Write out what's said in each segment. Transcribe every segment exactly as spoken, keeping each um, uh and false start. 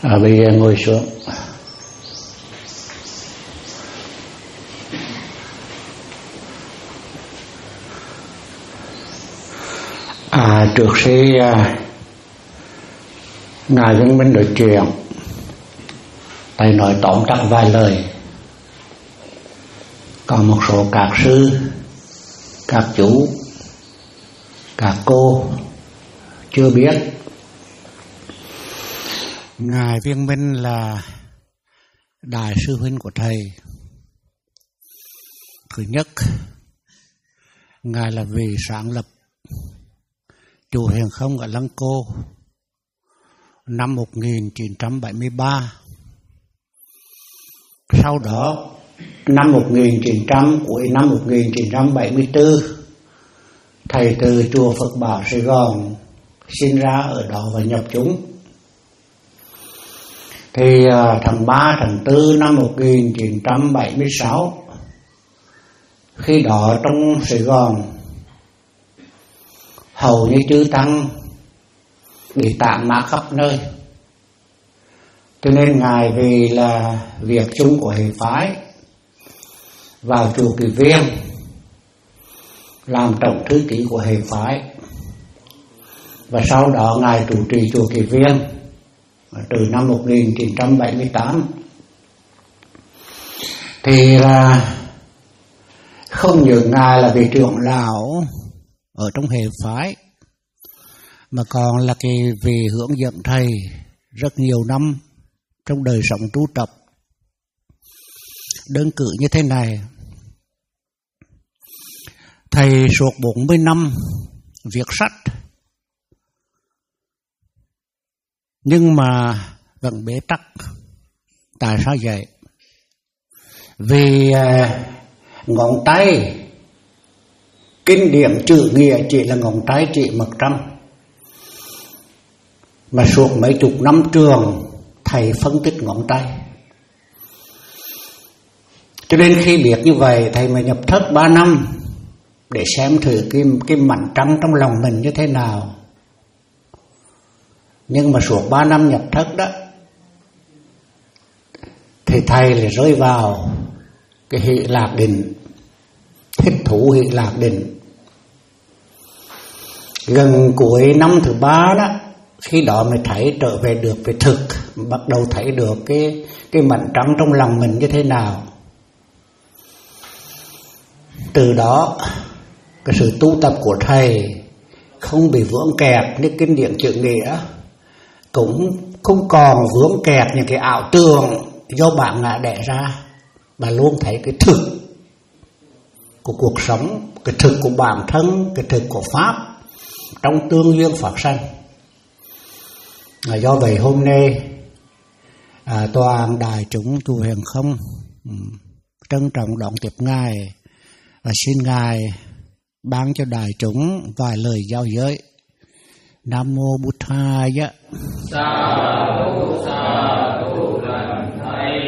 À, bây giờ ngồi xuống. À, trước khi à, Ngài Dân Minh nói chuyện, thầy nói tóm tắt vài lời. Còn một số các sư, các chú, các cô chưa biết, Ngài Viên Minh là đại sư huynh của thầy. Thứ nhất, Ngài là vị sáng lập chùa Huyền Không ở Lăng Cô năm một nghìn chín trăm bảy mươi ba. Sau đó, năm một nghìn chín trăm, cuối năm một nghìn chín trăm bảy mươi tư, thầy từ chùa Phật Bảo Sài Gòn sinh ra ở đó và nhập chúng. Thì tháng ba, tháng tư năm một nghìn chín trăm bảy mươi sáu, khi đó trong Sài Gòn hầu như chư tăng bị tạm mã khắp nơi, cho nên Ngài vì là việc chung của hệ phái vào chùa Kỳ Viên làm tổng thư ký của hệ phái, và sau đó Ngài chủ trì chùa Kỳ Viên từ năm một nghìn chín trăm bảy mươi tám. Thì là không những Ngài là vị trưởng lão ở trong hệ phái, mà còn là cái vị hướng dẫn thầy rất nhiều năm trong đời sống tu tập. Đơn cử như thế này: thầy suốt bốn mươi năm viết sách, nhưng mà vẫn bế tắc. Tại sao vậy? Vì à, ngón tay kinh điển chữ nghĩa chỉ là ngón tay chỉ một trăm, mà suốt mấy chục năm trường thầy phân tích ngón tay. Cho nên khi biết như vậy, thầy mới nhập thất ba năm để xem thử cái, cái mảnh trăng trong lòng mình như thế nào. Nhưng mà suốt ba năm nhập thất đó, thì thầy lại rơi vào cái hỷ lạc định, thích thú hỷ lạc định. Gần cuối năm thứ ba đó, khi đó mới thấy trở về được về thực, bắt đầu thấy được cái, cái mảnh trăng trong lòng mình như thế nào. Từ đó, cái sự tu tập của thầy không bị vướng kẹt như kinh điển chữ nghĩa, cũng không còn vướng kẹt những cái ảo tưởng do bản ngã đẻ ra, mà luôn thấy cái thực của cuộc sống, cái thực của bản thân, cái thực của Pháp trong tương duyên phát sanh. À, do vậy hôm nay à, toàn đại chúng chùa Huyền Không um, trân trọng đón tiếp Ngài và xin Ngài ban cho đại chúng vài lời giao giới. Nam mô Bụt Thầy. Sa thủ sa thủ lành thầy.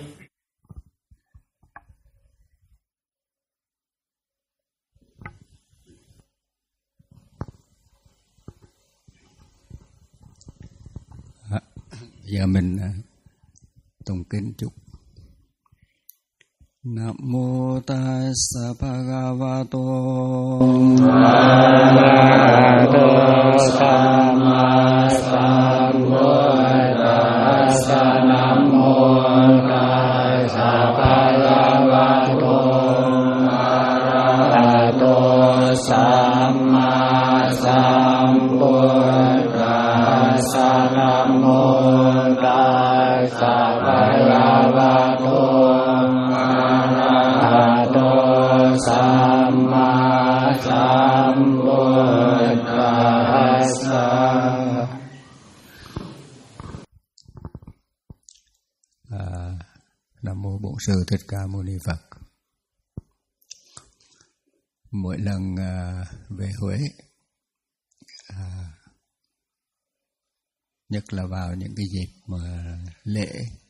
À, giờ mình tụng kinh chúc. Nam mô tassa bhagavato arahato samma sambuddhassa. Nam mô tassa bhagavato arahato samma sambuddhassa. Nam mô tassa bhagavato Samma Sambuddhassa. À, Nam mô Bổn Sư Thích Ca Mâu Ni Phật. Mỗi lần à, về Huế, à, nhất là vào những cái dịp mà lễ,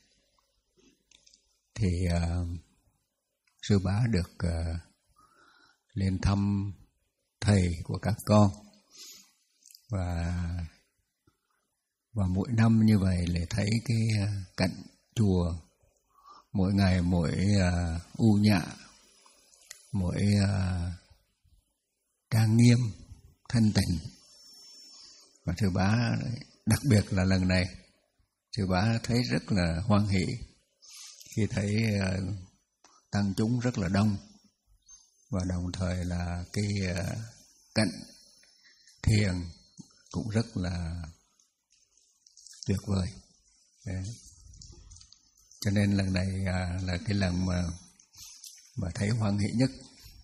thì à, sư bá được uh, lên thăm thầy của các con, và Và mỗi năm như vậy để thấy cái cảnh chùa mỗi ngày mỗi uh, u nhã, mỗi uh, trang nghiêm, thanh tịnh. Và sư bá đặc biệt là lần này sư bá thấy rất là hoan hỷ khi thấy uh, tăng chúng rất là đông, và đồng thời là cái uh, cảnh thiền cũng rất là tuyệt vời. Đấy. Cho nên lần này à, là cái lần mà mà thấy hoan hỷ nhất.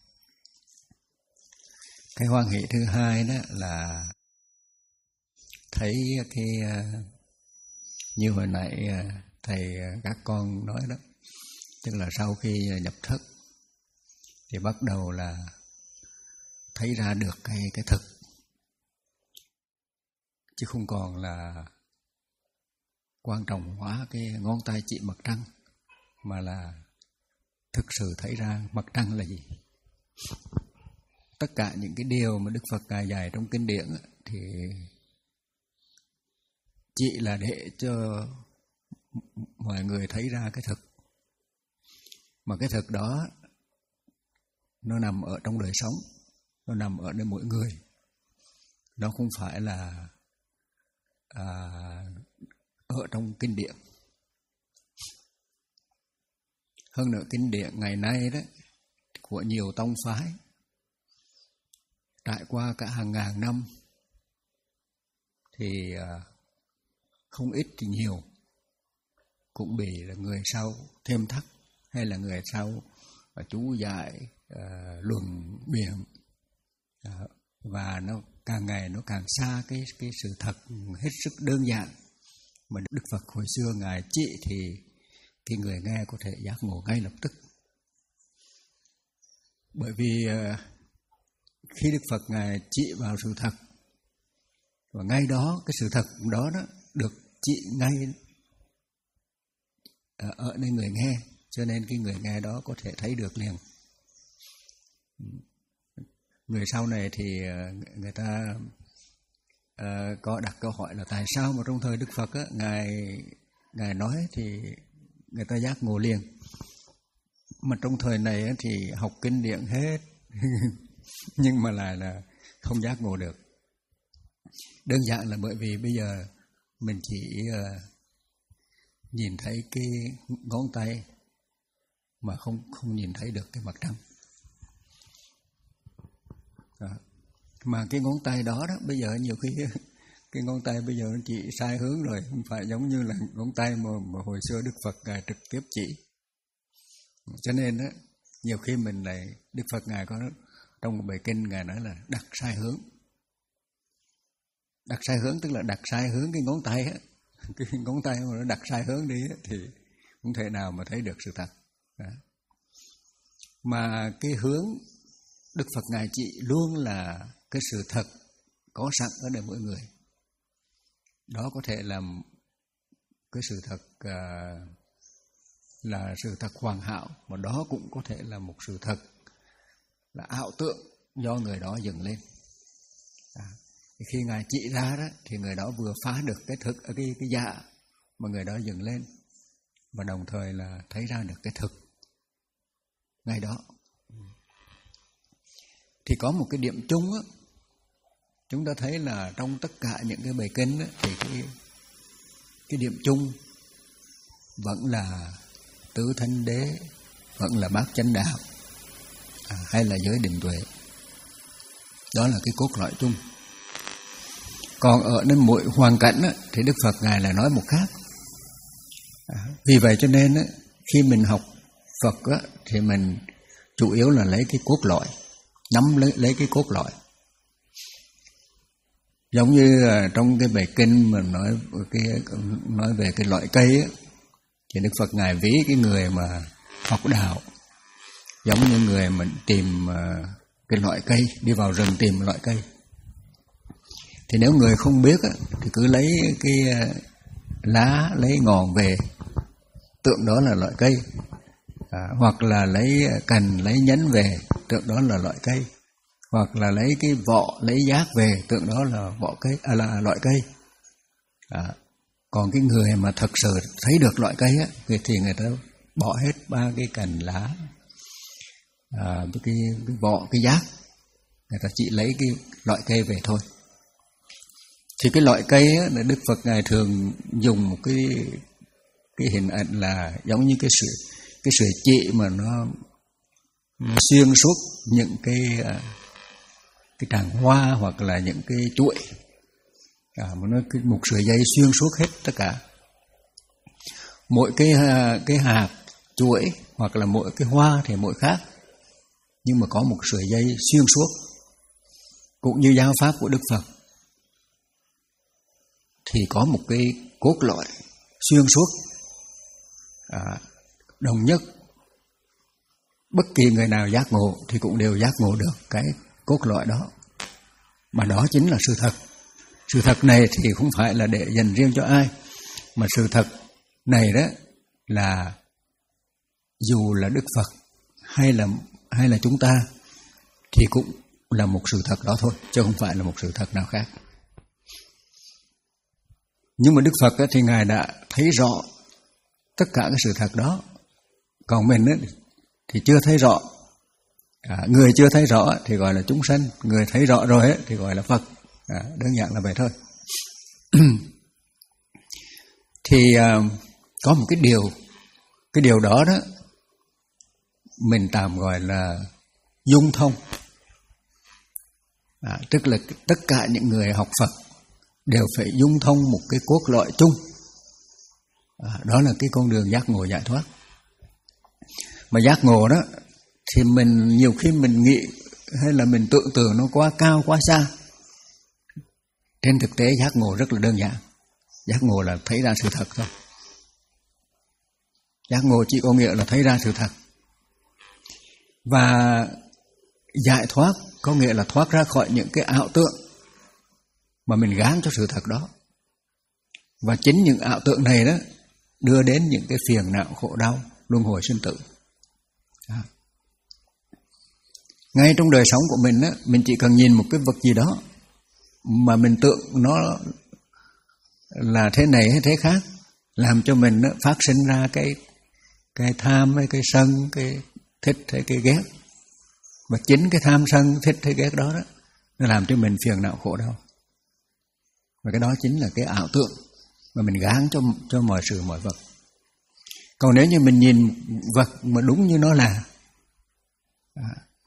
Cái hoan hỷ thứ hai đó là thấy cái như hồi nãy thầy các con nói đó, tức là sau khi nhập thất thì bắt đầu là thấy ra được cái cái thực, chứ không còn là quan trọng hóa cái ngón tay chỉ mặt trăng, mà là thực sự thấy ra mặt trăng là gì. Tất cả những cái điều mà Đức Phật Ngài dạy trong kinh điển thì chỉ là để cho mọi người thấy ra cái thực, mà cái thực đó nó nằm ở trong đời sống, nó nằm ở nơi mỗi người. Nó không phải là à, ở trong kinh điển. Hơn nữa kinh điển ngày nay đó của nhiều tông phái trải qua cả hàng ngàn năm thì không ít thì nhiều cũng bị là người sau thêm thắt, hay là người sau chú giải uh, luận biện, uh, và nó càng ngày nó càng xa cái cái sự thật hết sức đơn giản mà Đức Phật hồi xưa Ngài chỉ, thì cái người nghe có thể giác ngộ ngay lập tức. Bởi vì uh, khi Đức Phật Ngài chỉ vào sự thật, và ngay đó cái sự thật đó đó được chỉ ngay uh, ở nơi người nghe, cho nên cái người nghe đó có thể thấy được liền. Người sau này thì uh, người ta uh, có đặt câu hỏi là tại sao mà trong thời Đức Phật á, Ngài Ngài nói thì người ta giác ngộ liền, mà trong thời này á, thì học kinh điển hết nhưng mà lại là không giác ngộ được. Đơn giản là bởi vì bây giờ mình chỉ uh, nhìn thấy cái ngón tay mà không không nhìn thấy được cái mặt trăng. Đó. Mà cái ngón tay đó đó bây giờ nhiều khi cái ngón tay bây giờ nó chỉ sai hướng rồi, không phải giống như là ngón tay mà, mà hồi xưa Đức Phật Ngài trực tiếp chỉ. Cho nên đó, nhiều khi mình lại Đức Phật Ngài có trong một bài kinh Ngài nói là đặt sai hướng. Đặt sai hướng tức là đặt sai hướng cái ngón tay á. Cái ngón tay mà nó đặt sai hướng đi á, thì không thể nào mà thấy được sự thật. Đó. Mà cái hướng Đức Phật Ngài chỉ luôn là cái sự thật có sẵn ở đời mỗi người. Đó có thể là cái sự thật uh, là sự thật hoàn hảo, mà đó cũng có thể là một sự thật là ảo tượng do người đó dựng lên. À, khi Ngài chỉ ra đó thì người đó vừa phá được cái thực cái cái giả mà người đó dựng lên, và đồng thời là thấy ra được cái thực ngay đó. Thì có một cái điểm chung á, chúng ta thấy là trong tất cả những cái bài kinh á, thì cái cái điểm chung vẫn là tứ thánh đế, vẫn là bát chánh đạo, à, hay là giới định tuệ. Đó là cái cốt lõi chung. Còn ở nơi mỗi hoàn cảnh á, thì Đức Phật Ngài lại nói một khác. À, vì vậy cho nên á, khi mình học Phật á, thì mình chủ yếu là lấy cái cốt lõi, nắm lấy, lấy cái cốt lõi. Giống như trong cái bài kinh mà nói cái nói về cái loại cây á, thì Đức Phật Ngài ví cái người mà học đạo giống như người mình tìm cái loại cây, đi vào rừng tìm loại cây. Thì nếu người không biết á, thì cứ lấy cái lá, lấy ngọn về, tượng đó là loại cây. À, hoặc là lấy cành, lấy nhánh về, tượng đó là loại cây. Hoặc là lấy cái vỏ, lấy giác về, tượng đó là vỏ cây, à, là loại cây. À, Còn cái người mà thật sự thấy được loại cây á, thì người ta bỏ hết ba cái cành lá, à, cái, cái vỏ, cái giác, người ta chỉ lấy cái loại cây về thôi. Thì cái loại cây á, là Đức Phật Ngài thường dùng một cái cái hình ảnh là giống như cái sợi cái sợi chỉ mà nó xuyên suốt những cái cái tràng hoa hoặc là những cái chuỗi, à, nó một sợi dây xuyên suốt hết tất cả. Mỗi cái cái hạt chuỗi hoặc là mỗi cái hoa thì mỗi khác, nhưng mà có một sợi dây xuyên suốt. Cũng như giáo pháp của Đức Phật thì có một cái cốt lõi xuyên suốt, à, đồng nhất. Bất kỳ người nào giác ngộ thì cũng đều giác ngộ được cái cốt lõi đó, mà đó chính là sự thật. Sự thật này thì không phải là để dành riêng cho ai, mà sự thật này đó là dù là Đức Phật hay là hay là chúng ta thì cũng là một sự thật đó thôi, chứ không phải là một sự thật nào khác. Nhưng mà Đức Phật thì Ngài đã thấy rõ tất cả cái sự thật đó, còn mình thì chưa thấy rõ. À, người chưa thấy rõ thì gọi là chúng sanh, người thấy rõ rồi thì gọi là Phật. À, đơn giản là vậy thôi. Thì à, có một cái điều, cái điều đó đó mình tạm gọi là dung thông. À, tức là tất cả những người học Phật đều phải dung thông một cái cốt lõi chung. À, đó là cái con đường giác ngộ giải thoát. Mà giác ngộ đó thì mình nhiều khi mình nghĩ hay là mình tưởng tượng nó quá cao quá xa. Trên thực tế giác ngộ rất là đơn giản. Giác ngộ là thấy ra sự thật thôi. Giác ngộ chỉ có nghĩa là thấy ra sự thật. Và giải thoát có nghĩa là thoát ra khỏi những cái ảo tưởng mà mình gán cho sự thật đó. Và chính những ảo tưởng này đó đưa đến những cái phiền não khổ đau, luân hồi sinh tử. À. Ngay trong đời sống của mình á, mình chỉ cần nhìn một cái vật gì đó mà mình tưởng nó là thế này hay thế khác, làm cho mình á, phát sinh ra cái cái tham hay cái sân, cái thích hay cái ghét. Và chính cái tham sân thích hay ghét đó đó nó làm cho mình phiền não khổ đau. Và cái đó chính là cái ảo tưởng mà mình gán cho cho mọi sự mọi vật. Còn nếu như mình nhìn vật mà đúng như nó là, à,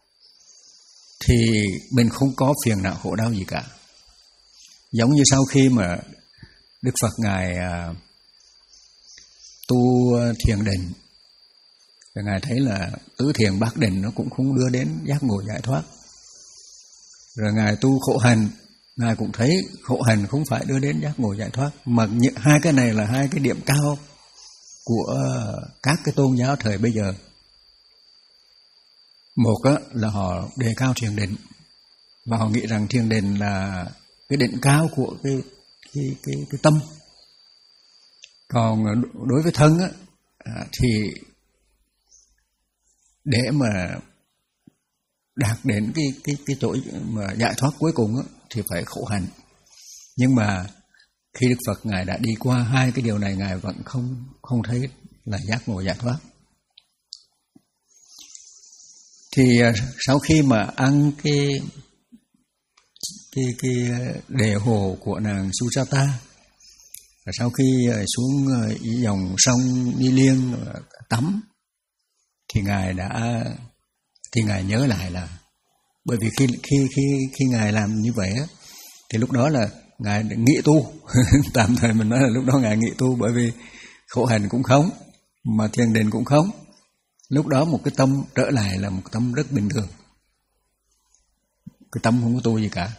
thì mình không có phiền não khổ đau gì cả. Giống như sau khi mà Đức Phật Ngài à, tu thiền định, rồi Ngài thấy là tứ thiền bát định nó cũng không đưa đến giác ngộ giải thoát. Rồi Ngài tu khổ hành, Ngài cũng thấy khổ hành không phải đưa đến giác ngộ giải thoát. Mà hai cái này là hai cái điểm cao của các cái tôn giáo thời bây giờ. Một á, là họ đề cao thiền định, và họ nghĩ rằng thiền định là cái đỉnh cao của cái cái cái, cái tâm. Còn đối với thân á, thì để mà đạt đến cái cái cái chỗ mà giải thoát cuối cùng á, thì phải khổ hạnh. Nhưng mà khi Đức Phật Ngài đã đi qua hai cái điều này, Ngài vẫn không không thấy là giác ngộ giải thoát. Thì sau khi mà ăn cái cái cái đề hồ của nàng Susata, và sau khi xuống dòng sông Ni Liên tắm, thì Ngài đã thì Ngài nhớ lại là, bởi vì khi khi khi khi Ngài làm như vậy á, thì lúc đó là Ngài nghị tu. Tạm thời mình nói là lúc đó Ngài nghị tu, bởi vì khổ hạnh cũng không, mà thiền định cũng không. Lúc đó một cái tâm trở lại là một tâm rất bình thường, cái tâm không có tu gì cả.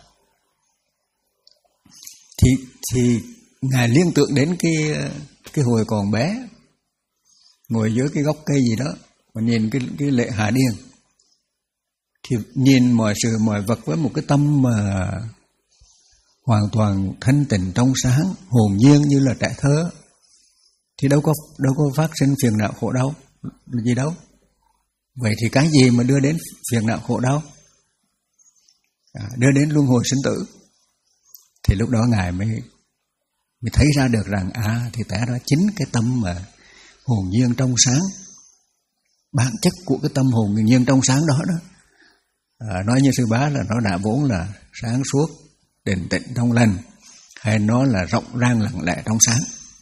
Thì thì Ngài liên tưởng đến cái cái hồi còn bé, ngồi dưới cái gốc cây gì đó và nhìn cái cái lệ Hà Điền, thì nhìn mọi sự mọi vật với một cái tâm mà hoàn toàn thanh tịnh trong sáng, hồn nhiên như là trẻ thơ, thì đâu có đâu có phát sinh phiền não khổ đau gì đâu. Vậy thì cái gì mà đưa đến phiền não khổ đau, à, đưa đến luân hồi sinh tử? Thì lúc đó Ngài mới mới thấy ra được rằng à thì té ra chính cái tâm mà hồn nhiên trong sáng, bản chất của cái tâm hồn nhiên trong sáng đó đó, à, nói như sư bá là nó đã vốn là sáng suốt, định tĩnh trong lành, hay nó là rộng rang lặng lẽ trong sáng.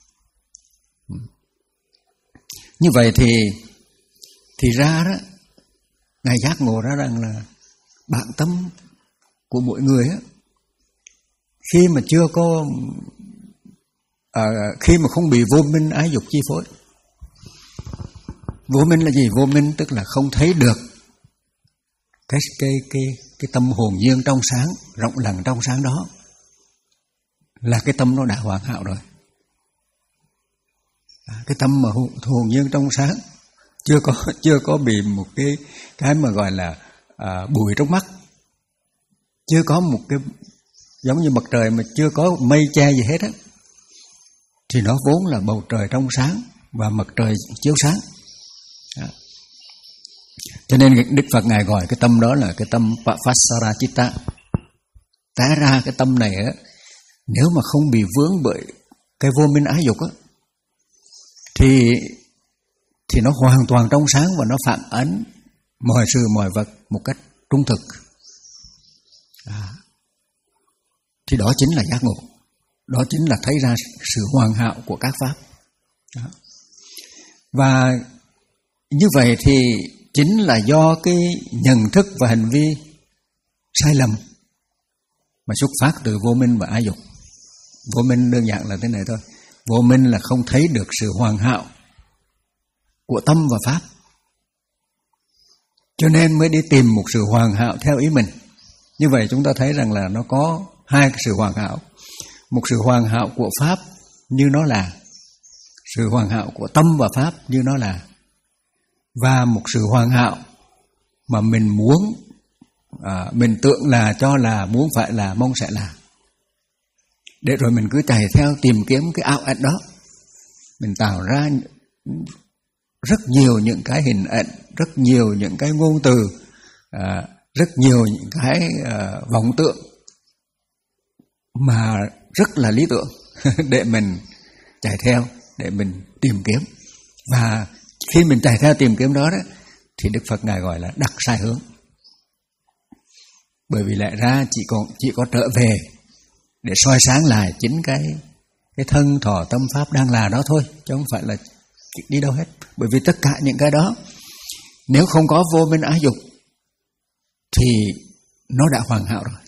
Như vậy thì thì ra đó, Ngài giác ngộ ra rằng là bản tâm của mỗi người á, khi mà chưa có à, khi mà không bị vô minh ái dục chi phối. Vô minh là gì? Vô minh tức là không thấy được cái cái cái cái tâm hồn nhiên trong sáng, rộng lặng trong sáng đó, là cái tâm nó đã hoàn hảo rồi. À, cái tâm mà hồn, hồn nhiên trong sáng chưa có chưa có bị một cái cái mà gọi là à, bụi trong mắt, chưa có một cái giống như mặt trời mà chưa có mây che gì hết á, thì nó vốn là bầu trời trong sáng và mặt trời chiếu sáng. Đó. Cho nên Đức Phật Ngài gọi cái tâm đó là cái tâm Papasara Chitta. Té ra cái tâm này á, nếu mà không bị vướng bởi cái vô minh ái dục á, thì thì nó hoàn toàn trong sáng và nó phản ánh mọi sự mọi vật một cách trung thực. À. Thì đó chính là giác ngộ, đó chính là thấy ra sự hoàn hảo của các pháp. Đó. Và như vậy thì chính là do cái nhận thức và hành vi sai lầm mà xuất phát từ vô minh và ái dục. Vô minh đơn giản là thế này thôi. Vô minh là không thấy được sự hoàn hảo của tâm và pháp, cho nên mới đi tìm một sự hoàn hảo theo ý mình. Như vậy chúng ta thấy rằng là nó có hai cái sự hoàn hảo. Một sự hoàn hảo của pháp như nó là, sự hoàn hảo của tâm và pháp như nó là, và một sự hoàn hảo mà mình muốn, à, mình tưởng là, cho là, muốn phải là, mong sẽ là. Để rồi mình cứ chạy theo tìm kiếm cái ảo ảnh đó. Mình tạo ra rất nhiều những cái hình ảnh, rất nhiều những cái ngôn từ, à, rất nhiều những cái à, vọng tượng mà rất là lý tưởng để mình chạy theo, để mình tìm kiếm. Và khi mình chạy theo tìm kiếm đó, đó thì Đức Phật Ngài gọi là đặt sai hướng. Bởi vì lẽ ra chỉ còn chỉ có trở về để soi sáng lại chính cái cái thân thọ tâm pháp đang là đó thôi, chứ không phải là đi đâu hết. Bởi vì tất cả những cái đó nếu không có vô minh ái dục thì nó đã hoàn hảo rồi.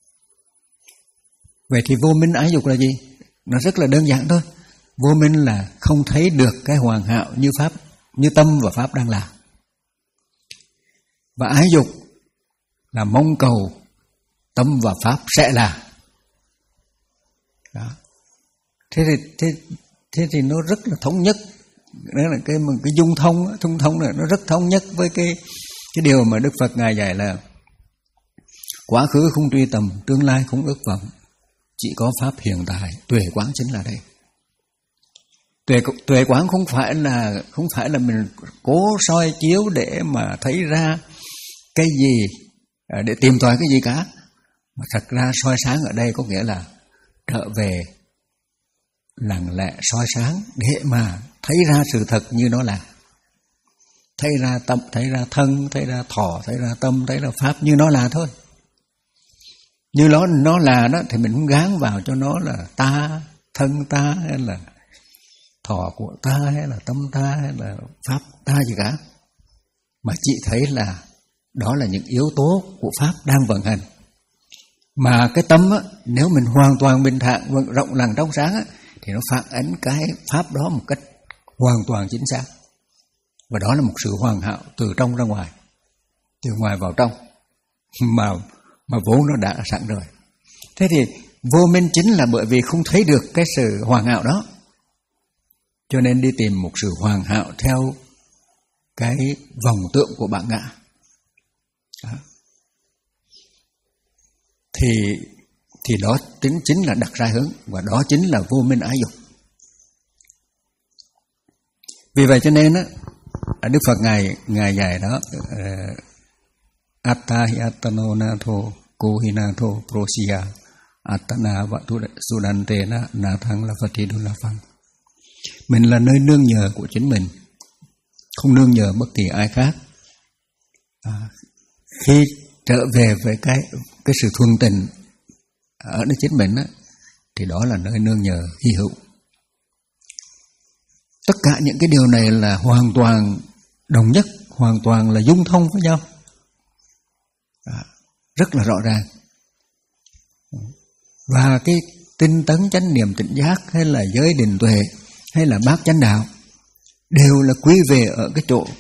Vậy thì vô minh ái dục là gì? Nó rất là đơn giản thôi. Vô minh là không thấy được cái hoàn hảo như pháp, như tâm và pháp đang là. Và ái dục là mong cầu tâm và pháp sẽ là. Đó. Thế thì thế, thế thì nó rất là thống nhất. Đó là cái cái dung thông, thông thông này nó rất thống nhất với cái cái điều mà Đức Phật Ngài dạy là quá khứ không truy tầm, tương lai không ước vọng, chỉ có pháp hiện tại, tuệ quán chính là đây. Tuệ tuệ quán không phải là không phải là mình cố soi chiếu để mà thấy ra cái gì, để tìm tòi cái gì cả, mà thật ra soi sáng ở đây có nghĩa là trở về lặng lẽ soi sáng để mà thấy ra sự thật như nó là, thấy ra tâm, thấy ra thân, thấy ra thọ, thấy ra tâm, thấy ra pháp như nó là thôi. Như nó nó là đó thì mình không gán vào cho nó là ta, thân ta, hay là thọ của ta, hay là tâm ta, hay là pháp ta gì cả, mà chỉ thấy là đó là những yếu tố của pháp đang vận hành. Mà cái tâm á, nếu mình hoàn toàn bình thản, rộng lặng trong sáng á, thì nó phản ánh cái pháp đó một cách hoàn toàn chính xác. Và đó là một sự hoàn hảo từ trong ra ngoài, từ ngoài vào trong, mà mà vốn nó đã sẵn rồi. Thế thì vô minh chính là bởi vì không thấy được cái sự hoàn hảo đó, cho nên đi tìm một sự hoàn hảo theo cái vòng tượng của bản ngã. Đó. Thì thì đó chính chính là đặt sai hướng, và đó chính là vô minh ái dục. Vì vậy cho nên á, Đức Phật ngài ngài dạy đó, Atta hi attano natho ko hi natho prosya Atana và Sudantena Na Thăng là Phật Đôn La Phăng. Mình là nơi nương nhờ của chính mình, không nương nhờ bất kỳ ai khác. À, khi trở về với cái cái sự thuần tình ở nơi chính mình á, thì đó là nơi nương nhờ hy hữu. Tất cả những cái điều này là hoàn toàn đồng nhất, hoàn toàn là dung thông với nhau, à, rất là rõ ràng. Và cái tinh tấn chánh niệm tỉnh giác, hay là giới định tuệ, hay là bát chánh đạo, đều là quy về ở cái chỗ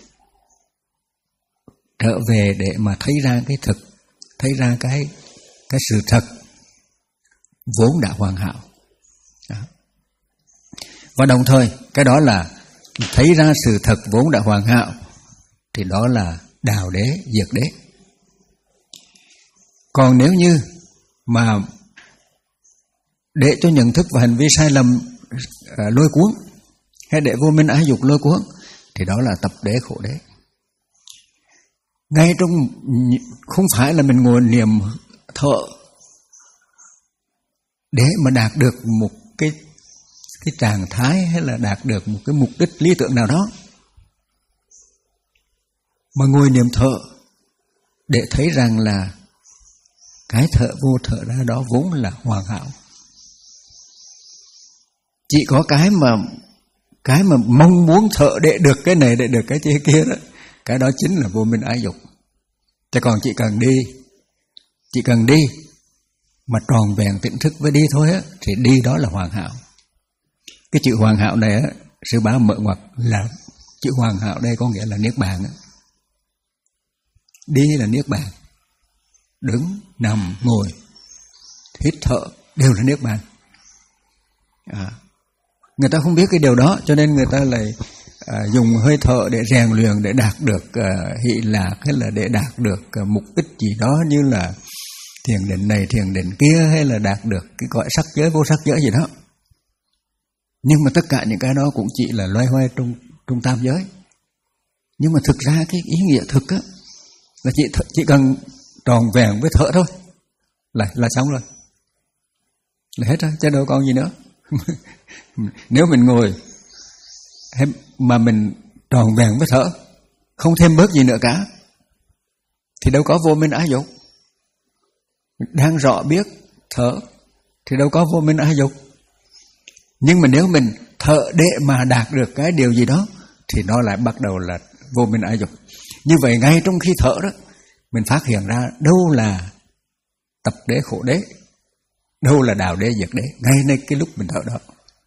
trở về để mà thấy ra cái thực, thấy ra cái cái sự thật vốn đã hoàn hảo. Đó. Và đồng thời cái đó là thấy ra sự thật vốn đã hoàn hảo, thì đó là đào đế, diệt đế. Còn nếu như mà để cho nhận thức và hành vi sai lầm à, lôi cuốn, hay để vô minh ái dục lôi cuốn, thì đó là tập đế khổ đế. Ngay trong, không phải là mình ngồi niệm thọ để mà đạt được một cái cái trạng thái, hay là đạt được một cái mục đích lý tưởng nào đó, mà ngồi niệm thọ để thấy rằng là cái thở vô thở ra đó vốn là hoàn hảo. Chỉ có cái mà cái mà mong muốn thở để được cái này, để được cái kia đó, cái đó chính là vô minh ái dục. Chứ còn chỉ cần đi, chỉ cần đi mà tròn vẹn tỉnh thức với đi thôi á, thì đi đó là hoàn hảo. Cái chữ hoàn hảo này á, sư bá mở ngoặc là chữ hoàn hảo đây có nghĩa là niết bàn á. Đi là niết bàn, đứng, nằm, ngồi, hít thở đều là niết bàn. À, người ta không biết cái điều đó, cho nên người ta lại à, dùng hơi thở để rèn luyện, để đạt được à, hỷ lạc, hay là để đạt được à, mục đích gì đó, như là thiền định này, thiền định kia, hay là đạt được cái gọi sắc giới, vô sắc giới gì đó. Nhưng mà tất cả những cái đó cũng chỉ là loay hoay trong, trong tam giới. Nhưng mà thực ra cái ý nghĩa thực á, là chỉ, chỉ cần tròn vẹn với thở thôi là, là xong rồi, là hết rồi, chứ đâu còn gì nữa. Nếu mình ngồi mà mình tròn vẹn với thở, không thêm bớt gì nữa cả, thì đâu có vô minh ái dục. Đang rõ biết thở thì đâu có vô minh ái dục. Nhưng mà nếu mình thở để mà đạt được cái điều gì đó, thì nó lại bắt đầu là vô minh ái dục. Như vậy ngay trong khi thở đó, mình phát hiện ra đâu là tập đế khổ đế, đâu là đào đế diệt đế, ngayในcái lúc mình thở đó.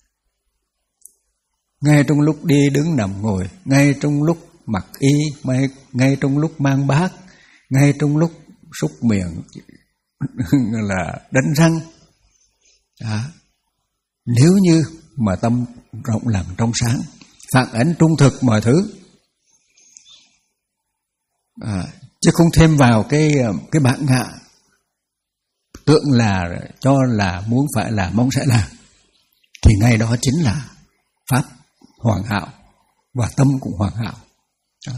Ngay trong lúc đi đứng nằm ngồi, ngay trong lúc mặc y, ngay, ngay trong lúc mang bát, ngay trong lúc súc miệng là đánh răng. À, nếu như mà tâm rộng lặng trong sáng, phản ánh trung thực mọi thứ, à, chứ không thêm vào cái cái bản ngã tưởng là cho là muốn phải là mong sẽ là, thì ngay đó chính là pháp hoàn hảo và tâm cũng hoàn hảo. Đó.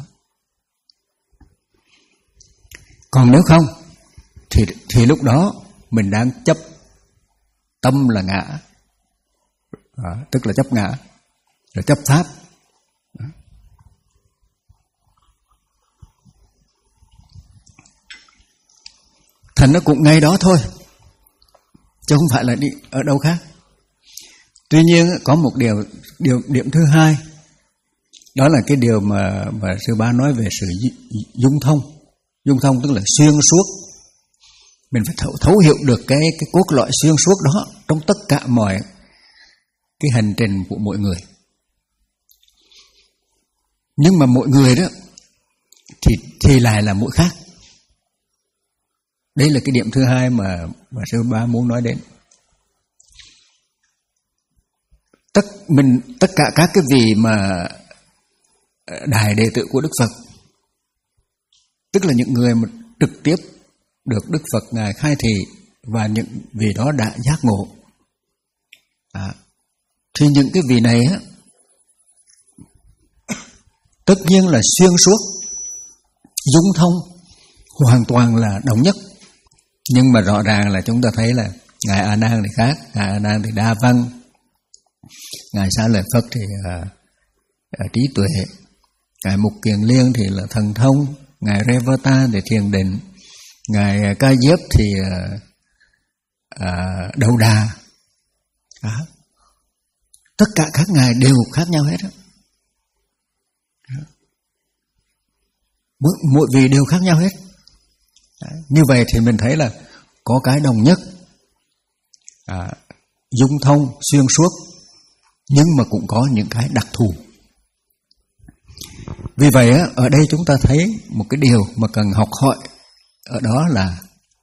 Còn nếu không thì thì lúc đó mình đang chấp tâm là ngã, à, tức là chấp ngã, là chấp pháp. Đó. Thành nó cũng ngay đó thôi, chứ không phải là đi ở đâu khác. Tuy nhiên có một điều, điều điểm thứ hai, đó là cái điều mà, mà sư bá nói về sự dung thông. Dung thông tức là xuyên suốt. Mình phải thấu, thấu hiểu được cái, cái cốt lõi xuyên suốt đó trong tất cả mọi cái hành trình của mỗi người. Nhưng mà mỗi người đó thì, thì lại là mỗi khác. Đây là cái điểm thứ hai mà, mà sư bá muốn nói đến. Tất mình tất cả các cái vị mà đại đệ tử của Đức Phật, tức là những người mà trực tiếp được Đức Phật ngài khai thị, và những vị đó đã giác ngộ, à, thì những cái vị này á, tất nhiên là xuyên suốt, dung thông, hoàn toàn là đồng nhất. Nhưng mà rõ ràng là chúng ta thấy là Ngài A Nan thì khác, Ngài A Nan thì đa văn, Ngài Xá Lợi Phất thì uh, uh, trí tuệ, Ngài Mục Kiền Liên thì là thần thông, Ngài Revata thì thiền định, Ngài Ca Diếp thì uh, uh, đầu đà. Đó. Tất cả các ngài đều khác nhau hết đó. Mỗi, mỗi vị đều khác nhau hết. Đấy. Như vậy thì mình thấy là có cái đồng nhất, à, dung thông xuyên suốt, nhưng mà cũng có những cái đặc thù. Vì vậy á, ở đây chúng ta thấy một cái điều mà cần học hỏi ở đó là,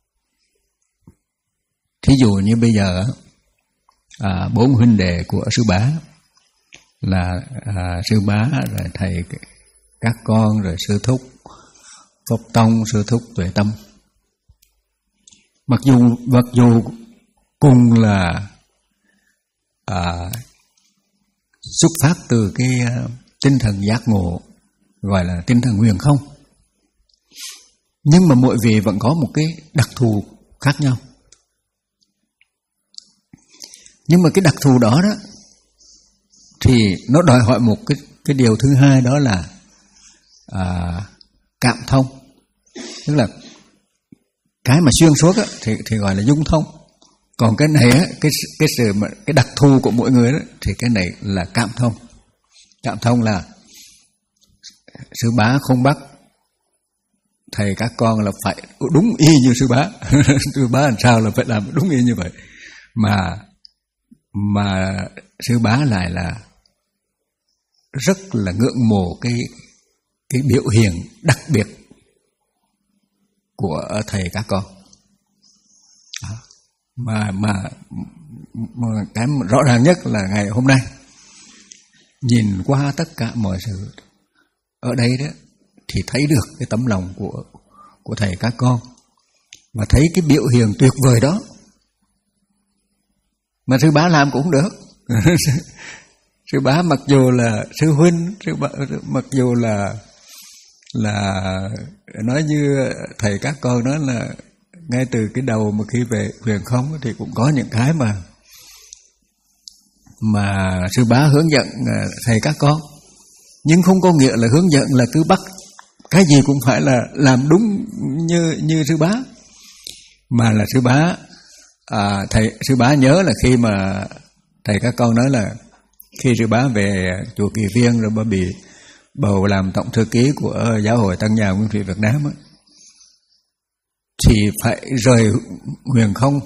thí dụ như bây giờ à, bốn huynh đệ của sư bá là à, sư bá, rồi thầy các con, rồi sư thúc Pháp Tông, sư thúc Tuệ Tâm. Mặc dù mặc dù cùng là à, xuất phát từ cái tinh thần giác ngộ, gọi là tinh thần huyền không, nhưng mà mỗi vị vẫn có một cái đặc thù khác nhau. Nhưng mà cái đặc thù đó đó thì nó đòi hỏi một cái cái điều thứ hai, đó là à, cảm thông. Tức là cái mà xuyên suốt á, thì thì gọi là dung thông. Còn cái này á, cái cái sự mà cái đặc thù của mỗi người đó, thì cái này là cảm thông. Cảm thông là sư bá không bắt thầy các con là phải đúng y như sư bá. Sư bá làm sao là phải làm đúng y như vậy. Mà mà sư bá lại là rất là ngưỡng mộ cái cái biểu hiện đặc biệt của thầy các con. Mà mà, mà cái rõ ràng nhất là ngày hôm nay, nhìn qua tất cả mọi sự ở đây đó, thì thấy được cái tấm lòng của của thầy các con, và thấy cái biểu hiện tuyệt vời đó. Mà sư bá làm cũng được. Sư bá mặc dù là sư huynh, sư bá, mặc dù là là nói như thầy các con nói là ngay từ cái đầu mà khi về huyền không thì cũng có những cái mà mà sư bá hướng dẫn thầy các con, nhưng không có nghĩa là hướng dẫn là cứ bắt cái gì cũng phải là làm đúng như như sư bá, mà là sư bá à, thầy sư bá nhớ là khi mà thầy các con nói là khi sư bá về chùa Kỳ Viên rồi bà bị bầu làm tổng thư ký của Giáo hội Tăng Nhà Nguyên Thủy Việt Nam á, thì phải rời huyền không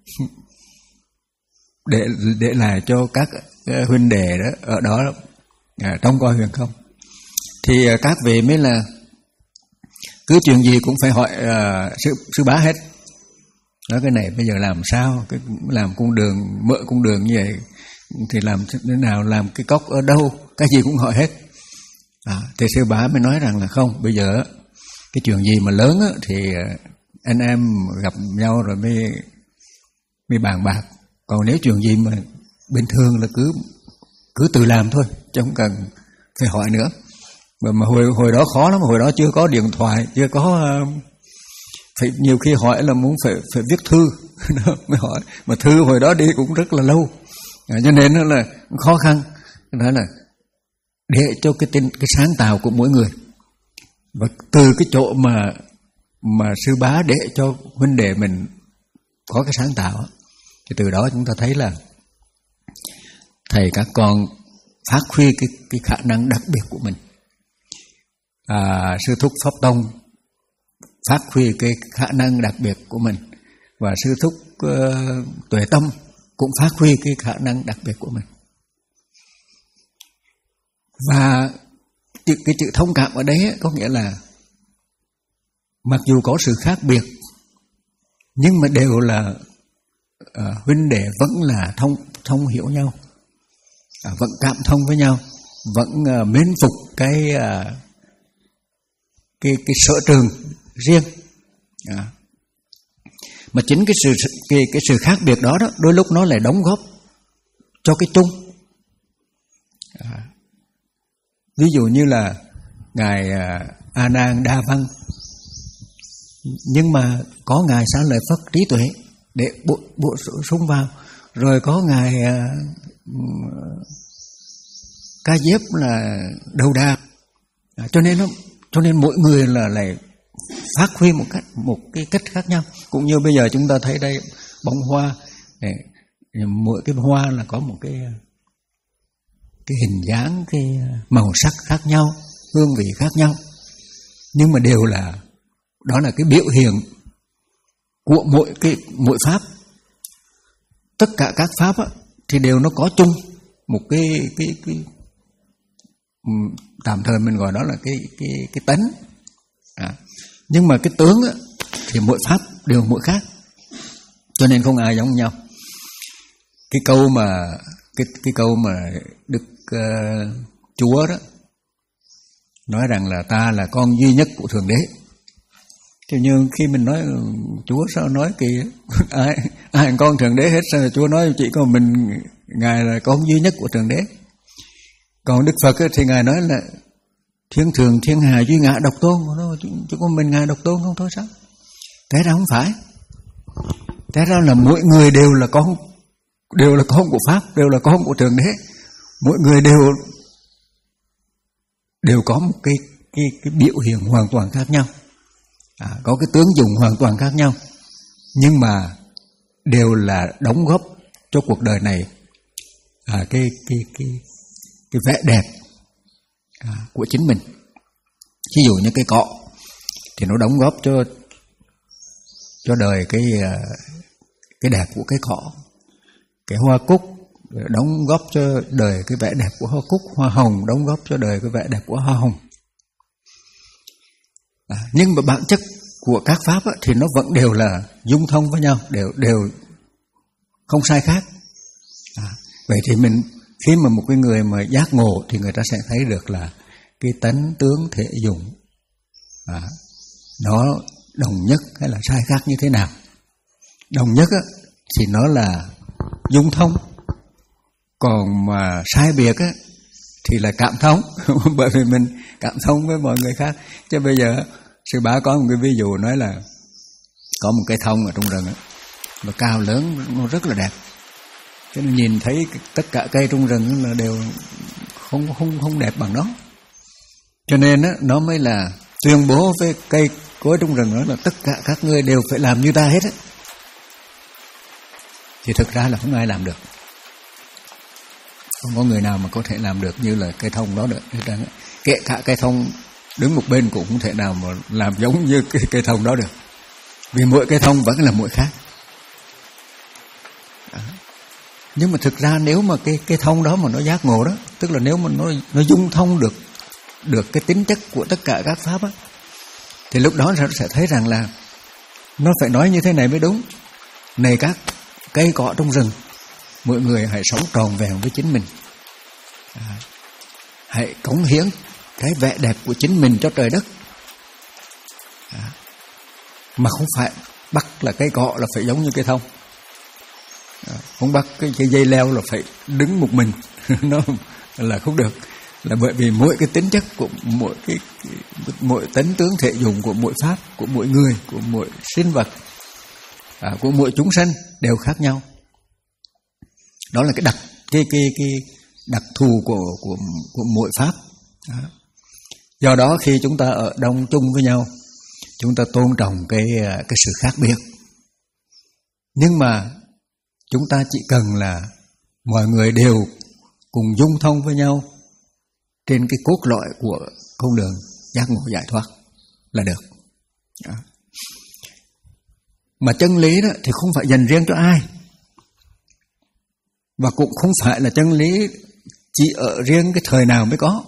để để lại cho các huynh đệ đó ở đó à, trong coi huyền không. Thì các vị mới là cứ chuyện gì cũng phải hỏi uh, sư, sư bá hết. Nói cái này bây giờ làm sao, cái làm cung đường, mở cung đường như vậy thì làm thế nào, làm cái cốc ở đâu, cái gì cũng hỏi hết. À, thì sư bá mới nói rằng là không, bây giờ cái chuyện gì mà lớn á, thì anh em gặp nhau rồi mới mới bàn bạc. Còn nếu chuyện gì mà bình thường là cứ cứ tự làm thôi, chứ không cần phải hỏi nữa. Mà, mà hồi hồi đó khó lắm, hồi đó chưa có điện thoại, chưa có phải nhiều khi hỏi là muốn phải phải viết thư mới hỏi, mà thư hồi đó đi cũng rất là lâu, à, cho nên nó là khó khăn. Đó là để cho cái tinh, cái sáng tạo của mỗi người, và từ cái chỗ mà mà sư bá để cho huynh đệ mình có cái sáng tạo, thì từ đó chúng ta thấy là thầy các con phát huy cái cái khả năng đặc biệt của mình. À, sư thúc Pháp Tông phát huy cái khả năng đặc biệt của mình, và sư thúc uh, Tuệ Tâm cũng phát huy cái khả năng đặc biệt của mình. Và cái, cái chữ thông cảm ở đấy có nghĩa là mặc dù có sự khác biệt, nhưng mà đều là uh, huynh đệ vẫn là thông thông hiểu nhau, uh, vẫn cảm thông với nhau, vẫn uh, mến phục cái uh, cái cái sở trường riêng. À. Mà chính cái sự cái cái sự khác biệt đó đó đôi lúc nó lại đóng góp cho cái chung. À. Ví dụ như là ngài A Nan đa văn, nhưng mà có ngài Xá Lợi Phất trí tuệ, để bổ, bổ sung vào. Rồi có ngài uh, Ca Diếp là đầu đà, à, cho nên nó cho nên mỗi người là lại phát huy một cách một cái cách khác nhau. Cũng như bây giờ chúng ta thấy đây bông hoa, để, mỗi cái hoa là có một cái cái hình dáng, cái màu sắc khác nhau, hương vị khác nhau, nhưng mà đều là đó là cái biểu hiện của mỗi cái mỗi pháp. Tất cả các pháp á, thì đều nó có chung một cái cái cái tạm thời mình gọi đó là cái cái cái tánh, à, nhưng mà cái tướng á, thì mỗi pháp đều mỗi khác, cho nên không ai giống nhau. Cái câu mà cái cái câu mà Đức uh, Chúa đó nói rằng là ta là con duy nhất của Thượng Đế. Thì như khi mình nói Chúa sao nói kỳ ai ai con Thượng Đế hết, sao Chúa nói chỉ có mình ngài là con duy nhất của Thượng Đế. Còn Đức Phật thì ngài nói là thiên thường thiên hà duy ngã độc tôn, chứ có mình ngài độc tôn không thôi sao? Thế ra không phải. Thế ra là mỗi người đều là con, đều là con của Pháp, đều là con của Thượng Đế. Mỗi người đều đều có một cái cái cái biểu hiện hoàn toàn khác nhau, à, có cái tướng dùng hoàn toàn khác nhau, nhưng mà đều là đóng góp cho cuộc đời này à, cái cái cái cái vẻ đẹp à, của chính mình. Ví dụ như cái cọ thì nó đóng góp cho cho đời cái cái đẹp của cái cọ. Cái hoa cúc đóng góp cho đời cái vẻ đẹp của hoa cúc. Hoa hồng đóng góp cho đời cái vẻ đẹp của hoa hồng. À, nhưng mà bản chất của các pháp á, thì nó vẫn đều là dung thông với nhau, đều đều không sai khác. À, vậy thì mình khi mà một cái người mà giác ngộ thì người ta sẽ thấy được là cái tánh tướng thể dụng à, nó đồng nhất hay là sai khác như thế nào. Đồng nhất á, thì nó là dung thông, còn mà sai biệt á, thì là cảm thông. Bởi vì mình cảm thông với mọi người khác. Chứ bây giờ sư bá có một cái ví dụ nói là có một cây thông ở trong rừng á, nó cao lớn, nó rất là đẹp. Cho nên nhìn thấy tất cả cây trong rừng là đều không không không đẹp bằng nó. Cho nên á, nó mới là tuyên bố với cây cối trong rừng đó là tất cả các ngươi đều phải làm như ta hết á. Thì thực ra là không ai làm được. Không có người nào mà có thể làm được như là cây thông đó được. Kể cả cây thông đứng một bên cũng không thể nào mà làm giống như cái cây thông đó được. Vì mỗi cây thông vẫn là mỗi khác. Đó. Nhưng mà thực ra nếu mà cái cây thông đó mà nó giác ngộ đó, tức là nếu mà nó nó dung thông được được cái tính chất của tất cả các pháp á, thì lúc đó sẽ sẽ thấy rằng là nó phải nói như thế này mới đúng. Này các cây cỏ trong rừng, mọi người hãy sống tròn vẹn với chính mình, à, hãy cống hiến cái vẻ đẹp của chính mình cho trời đất, à, mà không phải bắt là cây cọ là phải giống như cây thông, à, không bắt cái, cái dây leo là phải đứng một mình. Nó là không được. Là bởi vì mỗi cái tính chất của mỗi cái, cái mỗi tánh tướng thể dụng của mỗi pháp, của mỗi người, của mỗi sinh vật, à, của mỗi chúng sanh đều khác nhau. Đó là cái đặc cái cái cái đặc thù của của của mỗi pháp. Đó. Do đó khi chúng ta ở đông chung với nhau, chúng ta tôn trọng cái cái sự khác biệt. Nhưng mà chúng ta chỉ cần là mọi người đều cùng dung thông với nhau trên cái cốt lõi của con đường giác ngộ giải thoát là được. Đó. Mà chân lý đó thì không phải dành riêng cho ai, và cũng không phải là chân lý chỉ ở riêng cái thời nào mới có.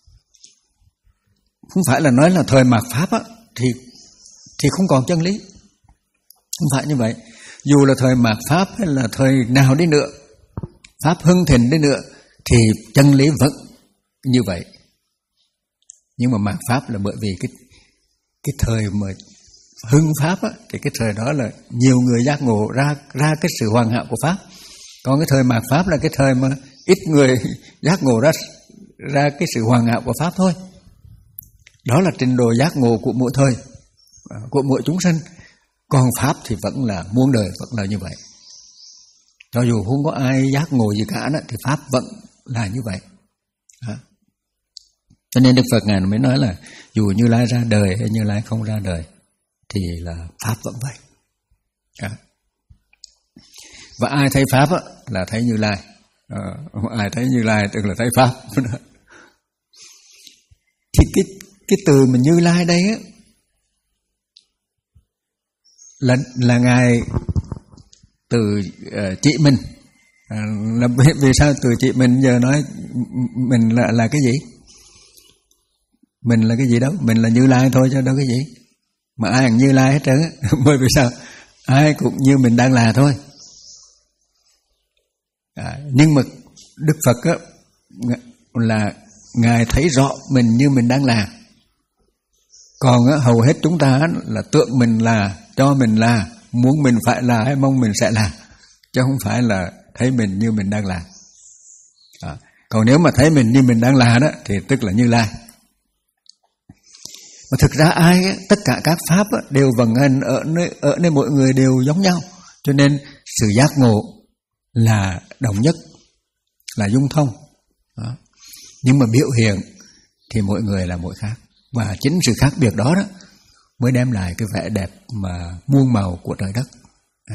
Không phải là nói là thời mạt Pháp á, thì thì không còn chân lý. Không phải như vậy. Dù là thời mạt Pháp hay là thời nào đi nữa, Pháp hưng thịnh đi nữa, thì chân lý vẫn như vậy. Nhưng mà mạt Pháp là bởi vì cái cái thời mà hưng Pháp á, thì cái thời đó là nhiều người giác ngộ ra ra cái sự hoàn hảo của Pháp. Còn cái thời mạt Pháp là cái thời mà ít người giác ngộ ra ra cái sự hoàn hảo của Pháp thôi. Đó là trình độ giác ngộ của mỗi thời, của mỗi chúng sinh. Còn pháp thì vẫn là muôn đời vẫn là như vậy. Cho dù không có ai giác ngộ gì cả đó, thì pháp vẫn là như vậy. Đó. Cho nên Đức Phật Ngài mới nói là dù Như Lai ra đời hay Như Lai không ra đời thì là pháp vẫn vậy. Đó. Và ai thấy pháp á, là thấy Như Lai. À, ai thấy Như Lai tức là thấy pháp. Thì cái cái từ mà Như Lai đây á là là Ngài từ uh, chị mình. À, là vì, vì sao từ chị mình giờ nói mình là là cái gì? Mình là cái gì đâu? Mình là Như Lai thôi chứ đâu cái gì. Mà ai cũng Như Lai hết trơn á. Bởi vì sao? Ai cũng như mình đang là thôi. À, nhưng mà Đức Phật á, là Ngài thấy rõ mình như mình đang là. Còn á, hầu hết chúng ta á, là tượng mình là, cho mình là, muốn mình phải là hay mong mình sẽ là, chứ không phải là thấy mình như mình đang là. À, còn nếu mà thấy mình như mình đang là đó thì tức là Như Lai. Mà thực ra ai á, tất cả các pháp á, đều vận hành ở nơi, ở nơi mỗi người đều giống nhau. Cho nên sự giác ngộ là đồng nhất, là dung thông. Đó. Nhưng mà biểu hiện thì mỗi người là mỗi khác. Và chính sự khác biệt đó, đó mới đem lại cái vẻ đẹp mà muôn màu của trời đất. Đó.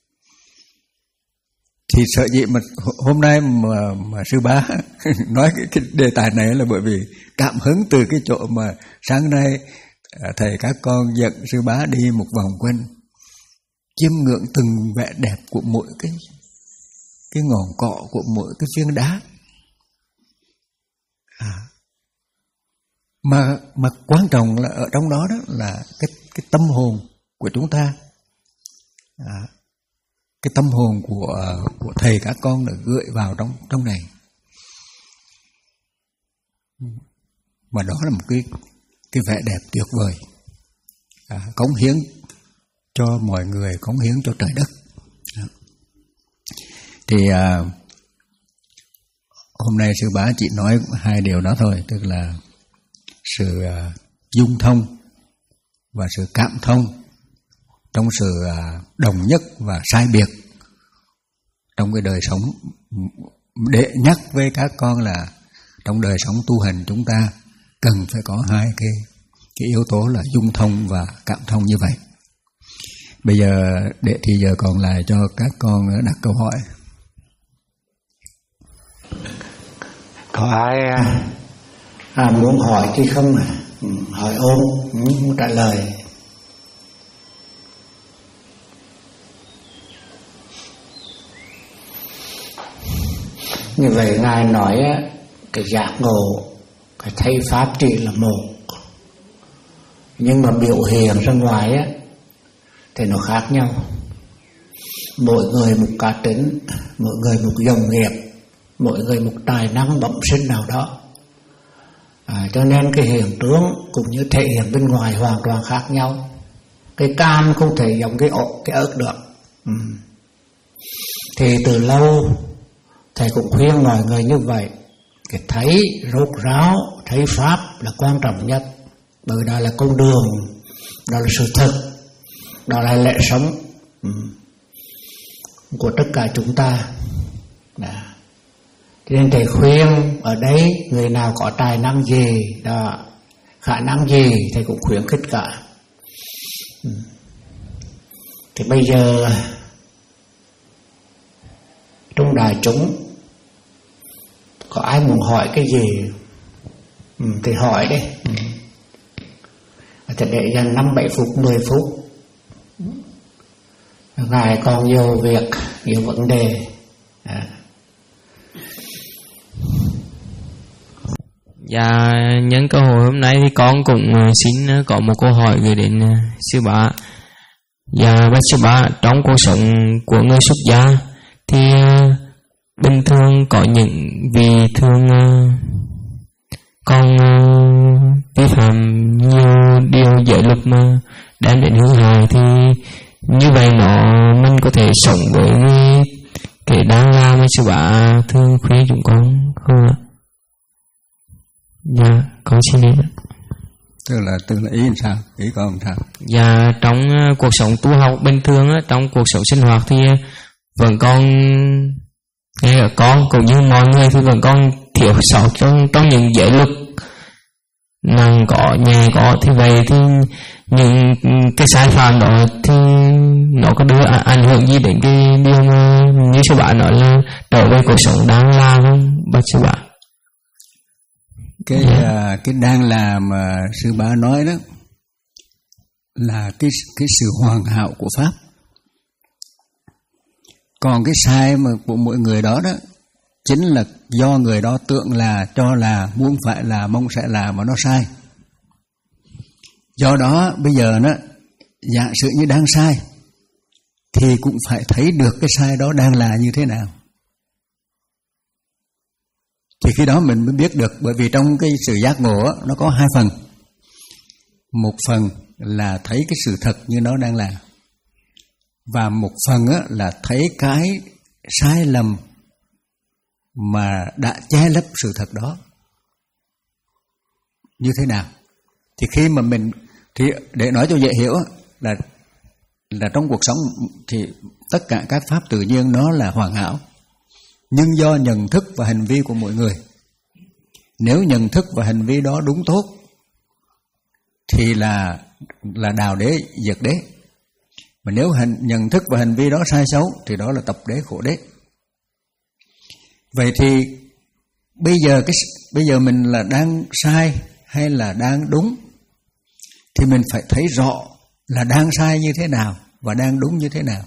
Thì sợ gì mà hôm nay mà, mà sư bá nói cái, cái đề tài này là bởi vì cảm hứng từ cái chỗ mà sáng nay thầy các con dẫn sư bá đi một vòng quanh chiêm ngưỡng từng vẻ đẹp của mỗi cái cái ngọn cọ, của mỗi cái viên đá. À. Mà mà quan trọng là ở trong đó đó là cái cái tâm hồn của chúng ta. À. Cái tâm hồn của của thầy các con đã gửi vào trong trong này. Và đó là một cái cái vẻ đẹp tuyệt vời. À, cống hiến cho mọi người, cống hiến cho trời đất. À. Thì à, hôm nay sư bá chỉ nói hai điều đó thôi, tức là sự à, dung thông và sự cảm thông trong sự à, đồng nhất và sai biệt trong cái đời sống, để nhắc với các con là trong đời sống tu hành chúng ta cần phải có hai cái cái yếu tố là dung thông và cảm thông như vậy. Bây giờ để thì giờ còn lại cho các con đặt câu hỏi. Có ai à, muốn hỏi chứ không à? Ừ, hỏi ôm, muốn trả lời. Như vậy Ngài nói á, cái giác ngộ, cái thấy pháp chỉ là một, nhưng mà biểu hiện ra ngoài á thì nó khác nhau. Mỗi người một cá tính, mỗi người một dòng nghiệp, mỗi người một tài năng bẩm sinh nào đó. À, cho nên cái hiện tướng cũng như thể hiện bên ngoài hoàn toàn khác nhau. Cái cam không thể giống cái ổ, cái ớt được. Ừ. Thì từ lâu thầy cũng khuyên mọi người như vậy. Cái thấy rốt ráo, thấy pháp là quan trọng nhất. Bởi đó là con đường, đó là sự thật, đó là lẽ sống ừ. của tất cả chúng ta. Đó. Cho nên thầy khuyên ở đây người nào có tài năng gì, đó, khả năng gì thầy cũng khuyến khích cả. Ừ. Thì bây giờ trong đại chúng có ai muốn hỏi cái gì ừ, thì hỏi đi. Ừ. Thì để dành năm bảy phút, mười phút. Ngài còn nhiều việc, nhiều vấn đề. À. Dạ, nhân cơ hội hôm nay thì con cũng xin có một câu hỏi gửi đến sư bá. Dạ, bác sư bá, trong cuộc sống của người xuất gia thì bình thường có những vị thường còn vi phạm nhiều điều giới luật mà đem đến hư hại, thì như vậy nó mình có thể sống với cái đáng la mà sư bá thường khuyên chúng con không ạ? Dạ, con xin đi. Tức là tức là ý làm sao? Ý con làm sao? Và trong uh, cuộc sống tu học bình thường, uh, trong cuộc sống sinh hoạt thì uh, vẫn còn ngay cả con cũng như mọi người thì vẫn còn thiếu sót trong trong những giới luật nặng có nhẹ có. Thì vậy thì những cái sai phạm đó thì nó có đưa ảnh hưởng gì đến cái điều mà như sư bạn nói là trở về cuộc sống đang làm không bác sư bạn? Cái yeah. cái đang làm mà sư bá nói đó là cái cái sự hoàn hảo của pháp. Còn cái sai mà của mỗi người đó đó chính là do người đó tưởng là, cho là, muốn phải là, mong sẽ là mà nó sai. Do đó bây giờ nó giả sử như đang sai thì cũng phải thấy được cái sai đó đang là như thế nào. Thì khi đó mình mới biết được, bởi vì trong cái sự giác ngộ đó, nó có hai phần. Một phần là thấy cái sự thật như nó đang là, và một phần là thấy cái sai lầm mà đã che lấp sự thật đó như thế nào. Thì khi mà mình, thì để nói cho dễ hiểu là là trong cuộc sống thì tất cả các pháp tự nhiên nó là hoàn hảo, nhưng do nhận thức và hành vi của mỗi người. Nếu nhận thức và hành vi đó đúng tốt thì là là đào đế diệt đế, mà nếu hành, nhận thức và hành vi đó sai xấu thì đó là tập đế khổ đế. Vậy thì bây giờ cái bây giờ mình là đang sai hay là đang đúng thì mình phải thấy rõ là đang sai như thế nào và đang đúng như thế nào.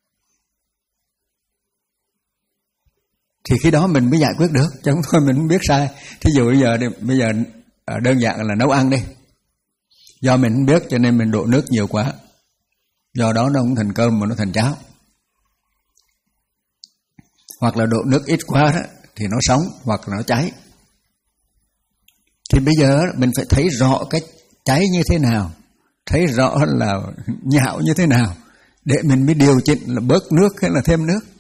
Thì khi đó mình mới giải quyết được, chứ không thôi mình không biết sai. Thí dụ bây giờ bây giờ đơn giản là nấu ăn đi. Do mình không biết cho nên mình đổ nước nhiều quá, do đó nó không thành cơm mà nó thành cháo. Hoặc là đổ nước ít quá đó thì nó sống hoặc là nó cháy. Thì bây giờ mình phải thấy rõ cái cháy như thế nào, thấy rõ là nhão như thế nào để mình mới điều chỉnh là bớt nước hay là thêm nước.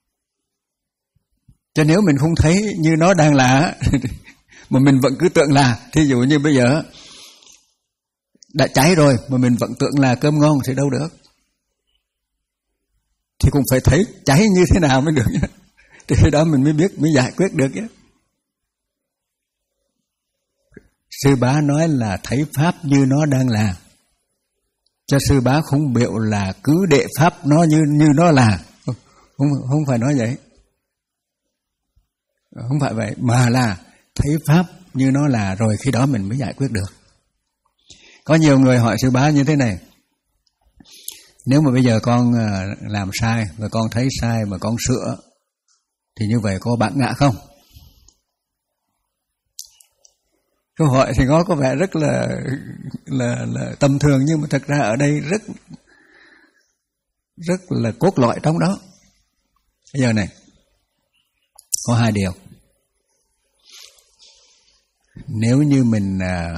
Cho nếu mình không thấy như nó đang là mà mình vẫn cứ tưởng là, thí dụ như bây giờ đã cháy rồi mà mình vẫn tưởng là cơm ngon thì đâu được. Thì cũng phải thấy cháy như thế nào mới được nhé. Thì khi đó mình mới biết, mới giải quyết được nhé. Sư bá nói là thấy pháp như nó đang là, cho sư bá không biểu là cứ để pháp nó như như nó là. Không, không phải nói vậy. Không phải vậy, mà là thấy pháp như nó là, rồi khi đó mình mới giải quyết được. Có nhiều người hỏi sư bá như thế này: nếu mà bây giờ con làm sai và con thấy sai mà con sửa thì như vậy có bản ngã không? Câu hỏi thì nó có vẻ rất là, là, là tầm thường, nhưng mà thật ra ở đây rất rất là cốt lõi trong đó. Bây giờ này, có hai điều. Nếu như mình à,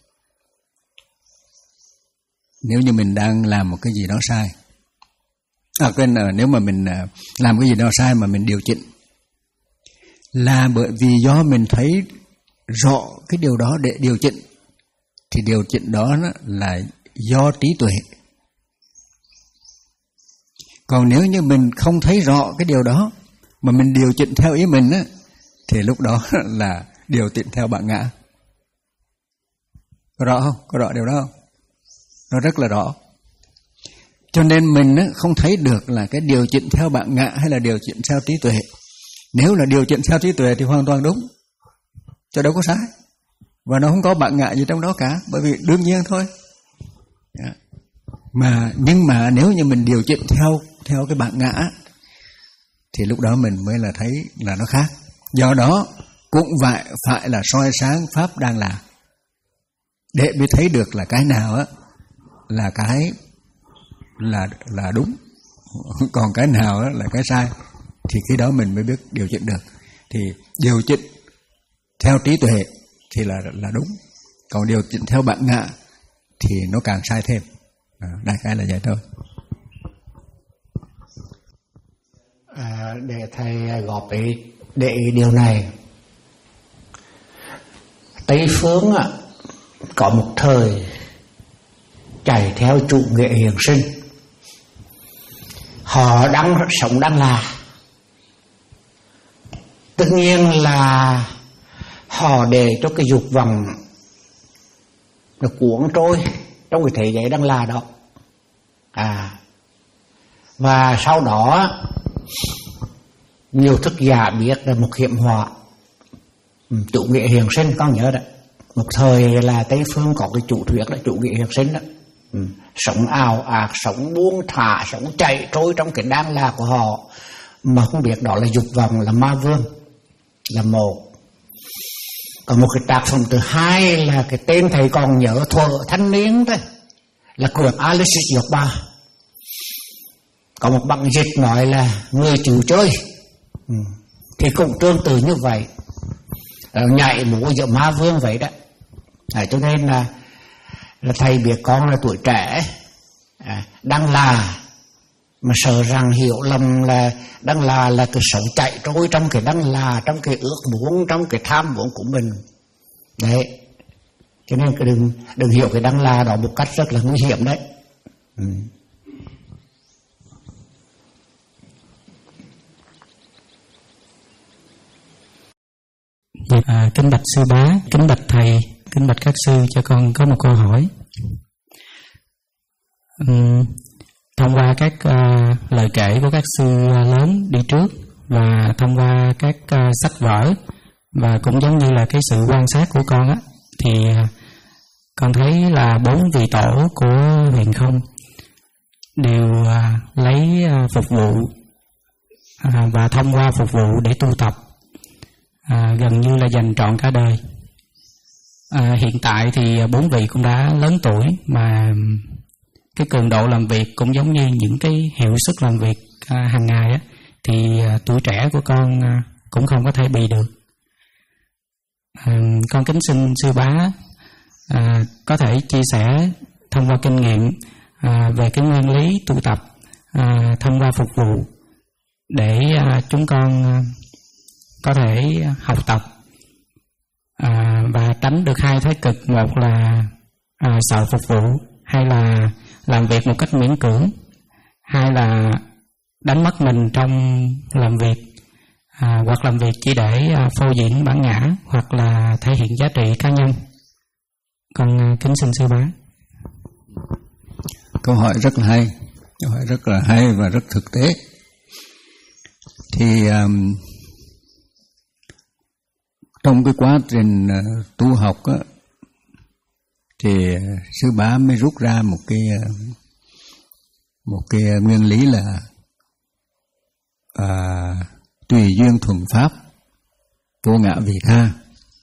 nếu như mình đang làm một cái gì đó sai, à quên, à, nếu mà mình à, làm cái gì đó sai mà mình điều chỉnh, là bởi vì do mình thấy rõ cái điều đó để điều chỉnh, thì điều chỉnh đó là do trí tuệ. Còn nếu như mình không thấy rõ cái điều đó mà mình điều chỉnh theo ý mình á, thì lúc đó là điều chỉnh theo bản ngã. Có rõ không? Có rõ điều đó không? Nó rất là rõ. Cho nên mình á, không thấy được là cái điều chỉnh theo bản ngã hay là điều chỉnh theo trí tuệ. Nếu là điều chỉnh theo trí tuệ thì hoàn toàn đúng, chứ đâu có sai. Và nó không có bản ngã gì trong đó cả, bởi vì đương nhiên thôi. Mà nhưng mà nếu như mình điều chỉnh theo theo cái bản ngã thì lúc đó mình mới là thấy là nó khác. Do đó cũng phải phải là soi sáng pháp đang là, để mới thấy được là cái nào á là cái là là đúng, còn cái nào á là cái sai, thì khi đó mình mới biết điều chỉnh được. Thì điều chỉnh theo trí tuệ thì là là đúng, còn điều chỉnh theo bản ngã thì nó càng sai thêm. À, đại khái là vậy thôi. À, để thầy góp ý để ý điều này. Tây phương á, có một thời chạy theo chủ nghĩa hiện sinh, họ đang sống đang là, tất nhiên là họ để cho cái dục vọng nó cuốn trôi trong cái thế giới đang là đó. À, và sau đó nhiều thức giả biết là một hiểm họa chủ nghĩa hiện sinh, con nhớ đấy. Một thời là Tây phương có cái chủ thuyết là chủ nghĩa hiện sinh đó. Ừ. Sống ảo ạt, sống buông thả, sống chạy trôi trong cái đang là của họ, mà không biết đó là dục vọng, là ma vương, là một. Còn một cái tác phẩm thứ hai là cái tên thầy còn nhớ thuở thanh niên thôi, là quyển Alice Dược Ba. Có một băng dịch nói là người chịu chơi. Ừ. Thì cũng tương tự như vậy, nhảy múa giữa ma vương vậy đó. À, cho nên là, là thầy biết con là tuổi trẻ, à, đang là mà sợ rằng hiểu lầm là đang là là cái sống chạy trôi trong cái đang là, trong cái ước muốn, trong cái tham muốn của mình đấy. Cho nên cái đừng đừng hiểu cái đang là đó một cách rất là nguy hiểm đấy. Ừ. À, kính bạch sư bá, kính bạch thầy, kính bạch các sư, cho con có một câu hỏi. Uhm, thông qua các uh, lời kể của các sư lớn đi trước, và thông qua các uh, sách vở, và cũng giống như là cái sự quan sát của con á, thì uh, con thấy là bốn vị tổ của huyền không đều uh, lấy uh, phục vụ uh, và thông qua phục vụ để tu tập. À, gần như là dành trọn cả đời. À, hiện tại thì bốn vị cũng đã lớn tuổi, mà cái cường độ làm việc cũng giống như những cái hiệu suất làm việc à, hàng ngày á, thì à, tuổi trẻ của con à, cũng không có thể bì được. À, con kính xin sư bá à, có thể chia sẻ thông qua kinh nghiệm à, về cái nguyên lý tu tập à, thông qua phục vụ để à, chúng con à, có thể học tập à, và tránh được hai thái cực, một là à, sợ phục vụ, hay là làm việc một cách miễn cưỡng, hai là đánh mất mình trong làm việc, à, hoặc làm việc chỉ để à, phô diễn bản ngã, hoặc là thể hiện giá trị cá nhân. Con à, kính xin sư bá. Câu hỏi rất là hay, câu hỏi rất là hay và rất thực tế. Thì um, trong cái quá trình uh, tu học á, thì sư bá mới rút ra một cái uh, một cái nguyên lý là uh, tùy duyên thuần pháp, vô ngã vị tha.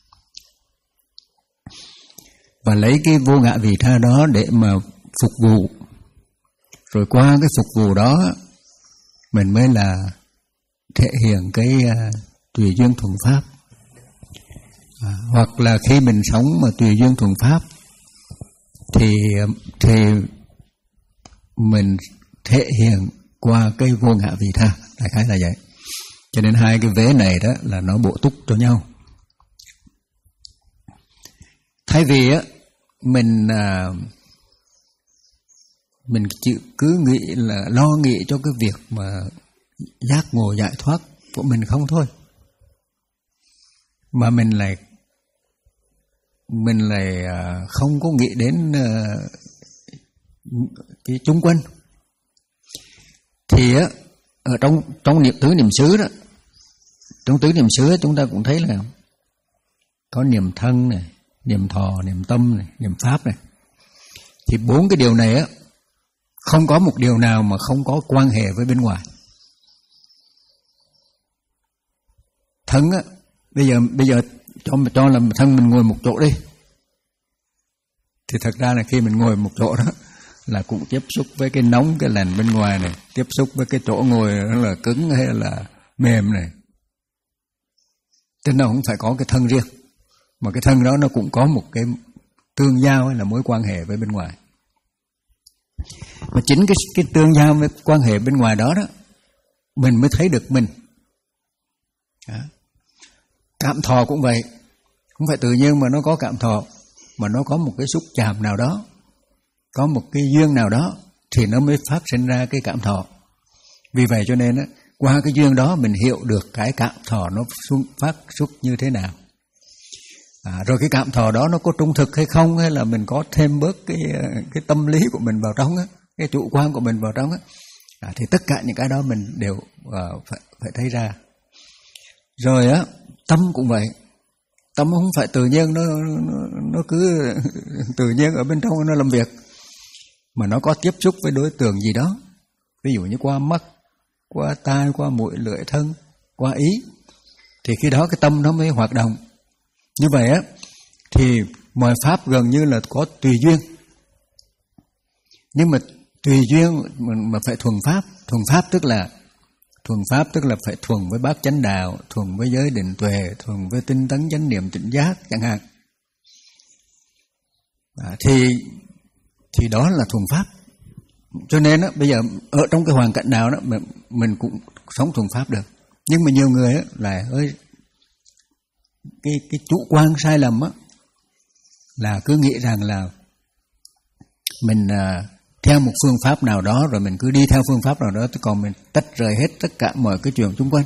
Và lấy cái vô ngã vị tha đó để mà phục vụ, rồi qua cái phục vụ đó mình mới là thể hiện cái uh, tùy duyên thuần pháp. À, hoặc là khi mình sống mà tùy duyên thuần pháp thì thì mình thể hiện qua cái vô ngã vị tha, đại khái là vậy. Cho nên hai cái vế này đó là nó bổ túc cho nhau. Thay vì á mình à, mình chịu cứ nghĩ là lo nghĩ cho cái việc mà giác ngộ giải thoát của mình không thôi, mà mình lại mình lại không có nghĩ đến cái chung quanh, thì á ở trong trong niệm tứ niệm xứ đó, trong tứ niệm xứ chúng ta cũng thấy là có niệm thân này, niệm thọ, niệm tâm này, niệm pháp này. Thì bốn cái điều này á, không có một điều nào mà không có quan hệ với bên ngoài. Thân á, bây giờ bây giờ cho cho là thân mình ngồi một chỗ đi, thì thật ra là khi mình ngồi một chỗ đó là cũng tiếp xúc với cái nóng, cái lạnh bên ngoài này, tiếp xúc với cái chỗ ngồi nó là cứng hay là mềm này. Cho nên nó cũng phải có cái thân riêng, mà cái thân đó nó cũng có một cái tương giao hay là mối quan hệ với bên ngoài. Mà chính cái cái tương giao với quan hệ bên ngoài đó đó, mình mới thấy được mình. Đó. Cảm thọ cũng vậy, không phải tự nhiên mà nó có cảm thọ. mà nó có một cái xúc chạm nào đó, có một cái duyên nào đó thì nó mới phát sinh ra cái cảm thọ. Vì vậy cho nên á, qua cái duyên đó mình hiểu được cái cảm thọ nó phát xuất như thế nào. À, rồi cái cảm thọ đó nó có trung thực hay không, hay là mình có thêm bớt cái cái tâm lý của mình vào trong á, cái chủ quan của mình vào trong á, à, thì tất cả những cái đó mình đều uh, phải phải thấy ra. Rồi á, tâm cũng vậy. Tâm không phải tự nhiên nó nó, nó cứ tự nhiên ở bên trong nó làm việc, mà nó có tiếp xúc với đối tượng gì đó, ví dụ như qua mắt, qua tai, qua mũi, lưỡi, thân, qua ý, thì khi đó cái tâm nó mới hoạt động. Như vậy á, thì mọi pháp gần như là có tùy duyên, nhưng mà tùy duyên mà phải thuần pháp. Thuần pháp tức là thuần pháp tức là phải thuần với bát chánh đạo, thuần với giới định tuệ, thuần với tinh tấn chánh niệm tỉnh giác chẳng hạn. À, thì thì đó là thuần pháp. Cho nên á, bây giờ ở trong cái hoàn cảnh nào đó mình, mình cũng sống thuần pháp được. Nhưng mà nhiều người á là ơi cái cái chủ quan sai lầm á, là cứ nghĩ rằng là mình à, theo một phương pháp nào đó, rồi mình cứ đi theo phương pháp nào đó, còn mình tách rời hết tất cả mọi cái chuyện xung quanh.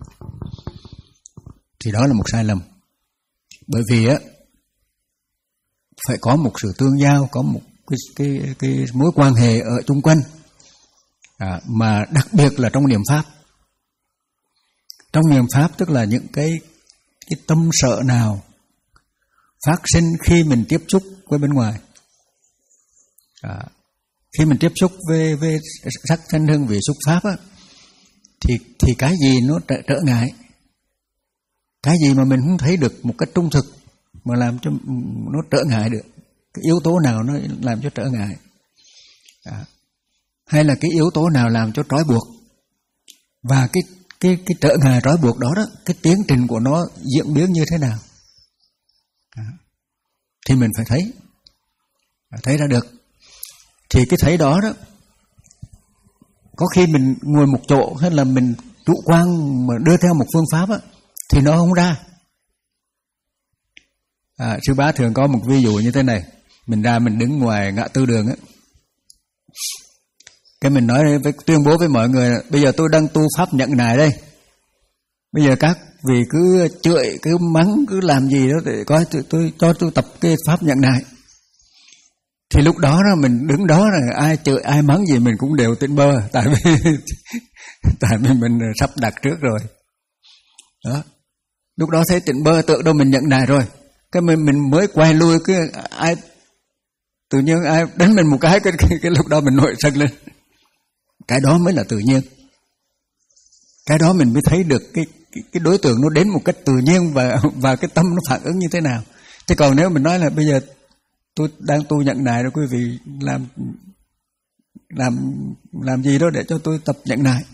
Thì đó là một sai lầm. Bởi vì á, phải có một sự tương giao, có một cái, cái, cái mối quan hệ ở xung quanh, à, mà đặc biệt là trong niệm pháp. Trong niệm pháp tức là những cái, cái tâm sợ nào phát sinh khi mình tiếp xúc với bên ngoài. À, khi mình tiếp xúc với, với sắc thanh hương vị xúc pháp á, thì, thì cái gì nó trở, trở ngại, cái gì mà mình không thấy được một cách trung thực mà làm cho nó trở ngại được, cái yếu tố nào nó làm cho trở ngại, à, hay là cái yếu tố nào làm cho trói buộc, và cái cái cái trở ngại trói buộc đó đó, cái tiến trình của nó diễn biến như thế nào, à, thì mình phải thấy, thấy ra được. Thì cái thấy đó đó, có khi mình ngồi một chỗ hay là mình chủ quan mà đưa theo một phương pháp á, thì nó không ra. À, sư bá thường có một ví dụ như thế này. Mình ra mình đứng ngoài ngã tư đường á, cái mình nói với, tuyên bố với mọi người, bây giờ tôi đang tu pháp nhận nại đây, bây giờ các vị cứ chửi, cứ mắng, cứ làm gì đó để coi tôi, tôi cho tôi tập cái pháp nhận nại. Thì lúc đó đó mình đứng đó là ai chửi ai mắng gì mình cũng đều tỉnh bơ, tại vì tại vì mình sắp đặt trước rồi. Đó. Lúc đó thấy tỉnh bơ, tượng đâu mình nhận nại rồi. Cái mình mình mới quay lui, cái ai tự nhiên ai đánh mình một cái, cái cái, cái lúc đó mình nổi sân lên. Cái đó mới là tự nhiên. Cái đó mình mới thấy được cái cái, cái đối tượng nó đến một cách tự nhiên, và và cái tâm nó phản ứng như thế nào. Thế còn nếu mình nói là bây giờ tôi đang tu nhận nại rồi, quý vị làm làm làm gì đó để cho tôi tập nhận nại,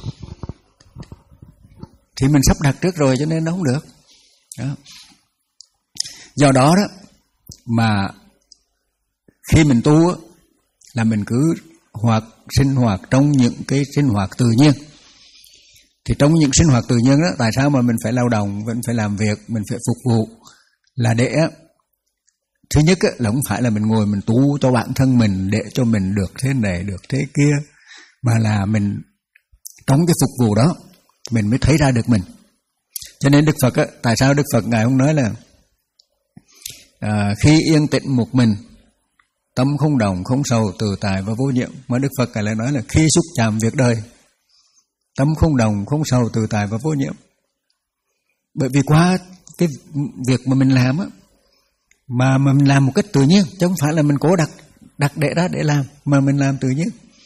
thì mình sắp đặt trước rồi, cho nên nó không được. Đó. Do đó đó mà khi mình tu là mình cứ hoạt sinh hoạt trong những cái sinh hoạt tự nhiên. Thì trong những sinh hoạt tự nhiên đó, tại sao mà mình phải lao động, mình phải làm việc, mình phải phục vụ, là để thứ nhất là không phải là mình ngồi mình tu cho bản thân mình để cho mình được thế này được thế kia, mà là mình trong cái phục vụ đó mình mới thấy ra được mình. Cho nên Đức Phật á, tại sao Đức Phật Ngài không nói là à, khi yên tĩnh một mình, tâm không động, không sầu, tự tại và vô nhiệm, mà Đức Phật Ngài lại nói là khi xúc chạm việc đời, tâm không động, không sầu, tự tại và vô nhiệm. Bởi vì qua cái việc mà mình làm á, mà mà mình làm một cách tự nhiên, chứ không phải là mình cố đặt đặt để ra để làm, mà mình làm tự nhiên.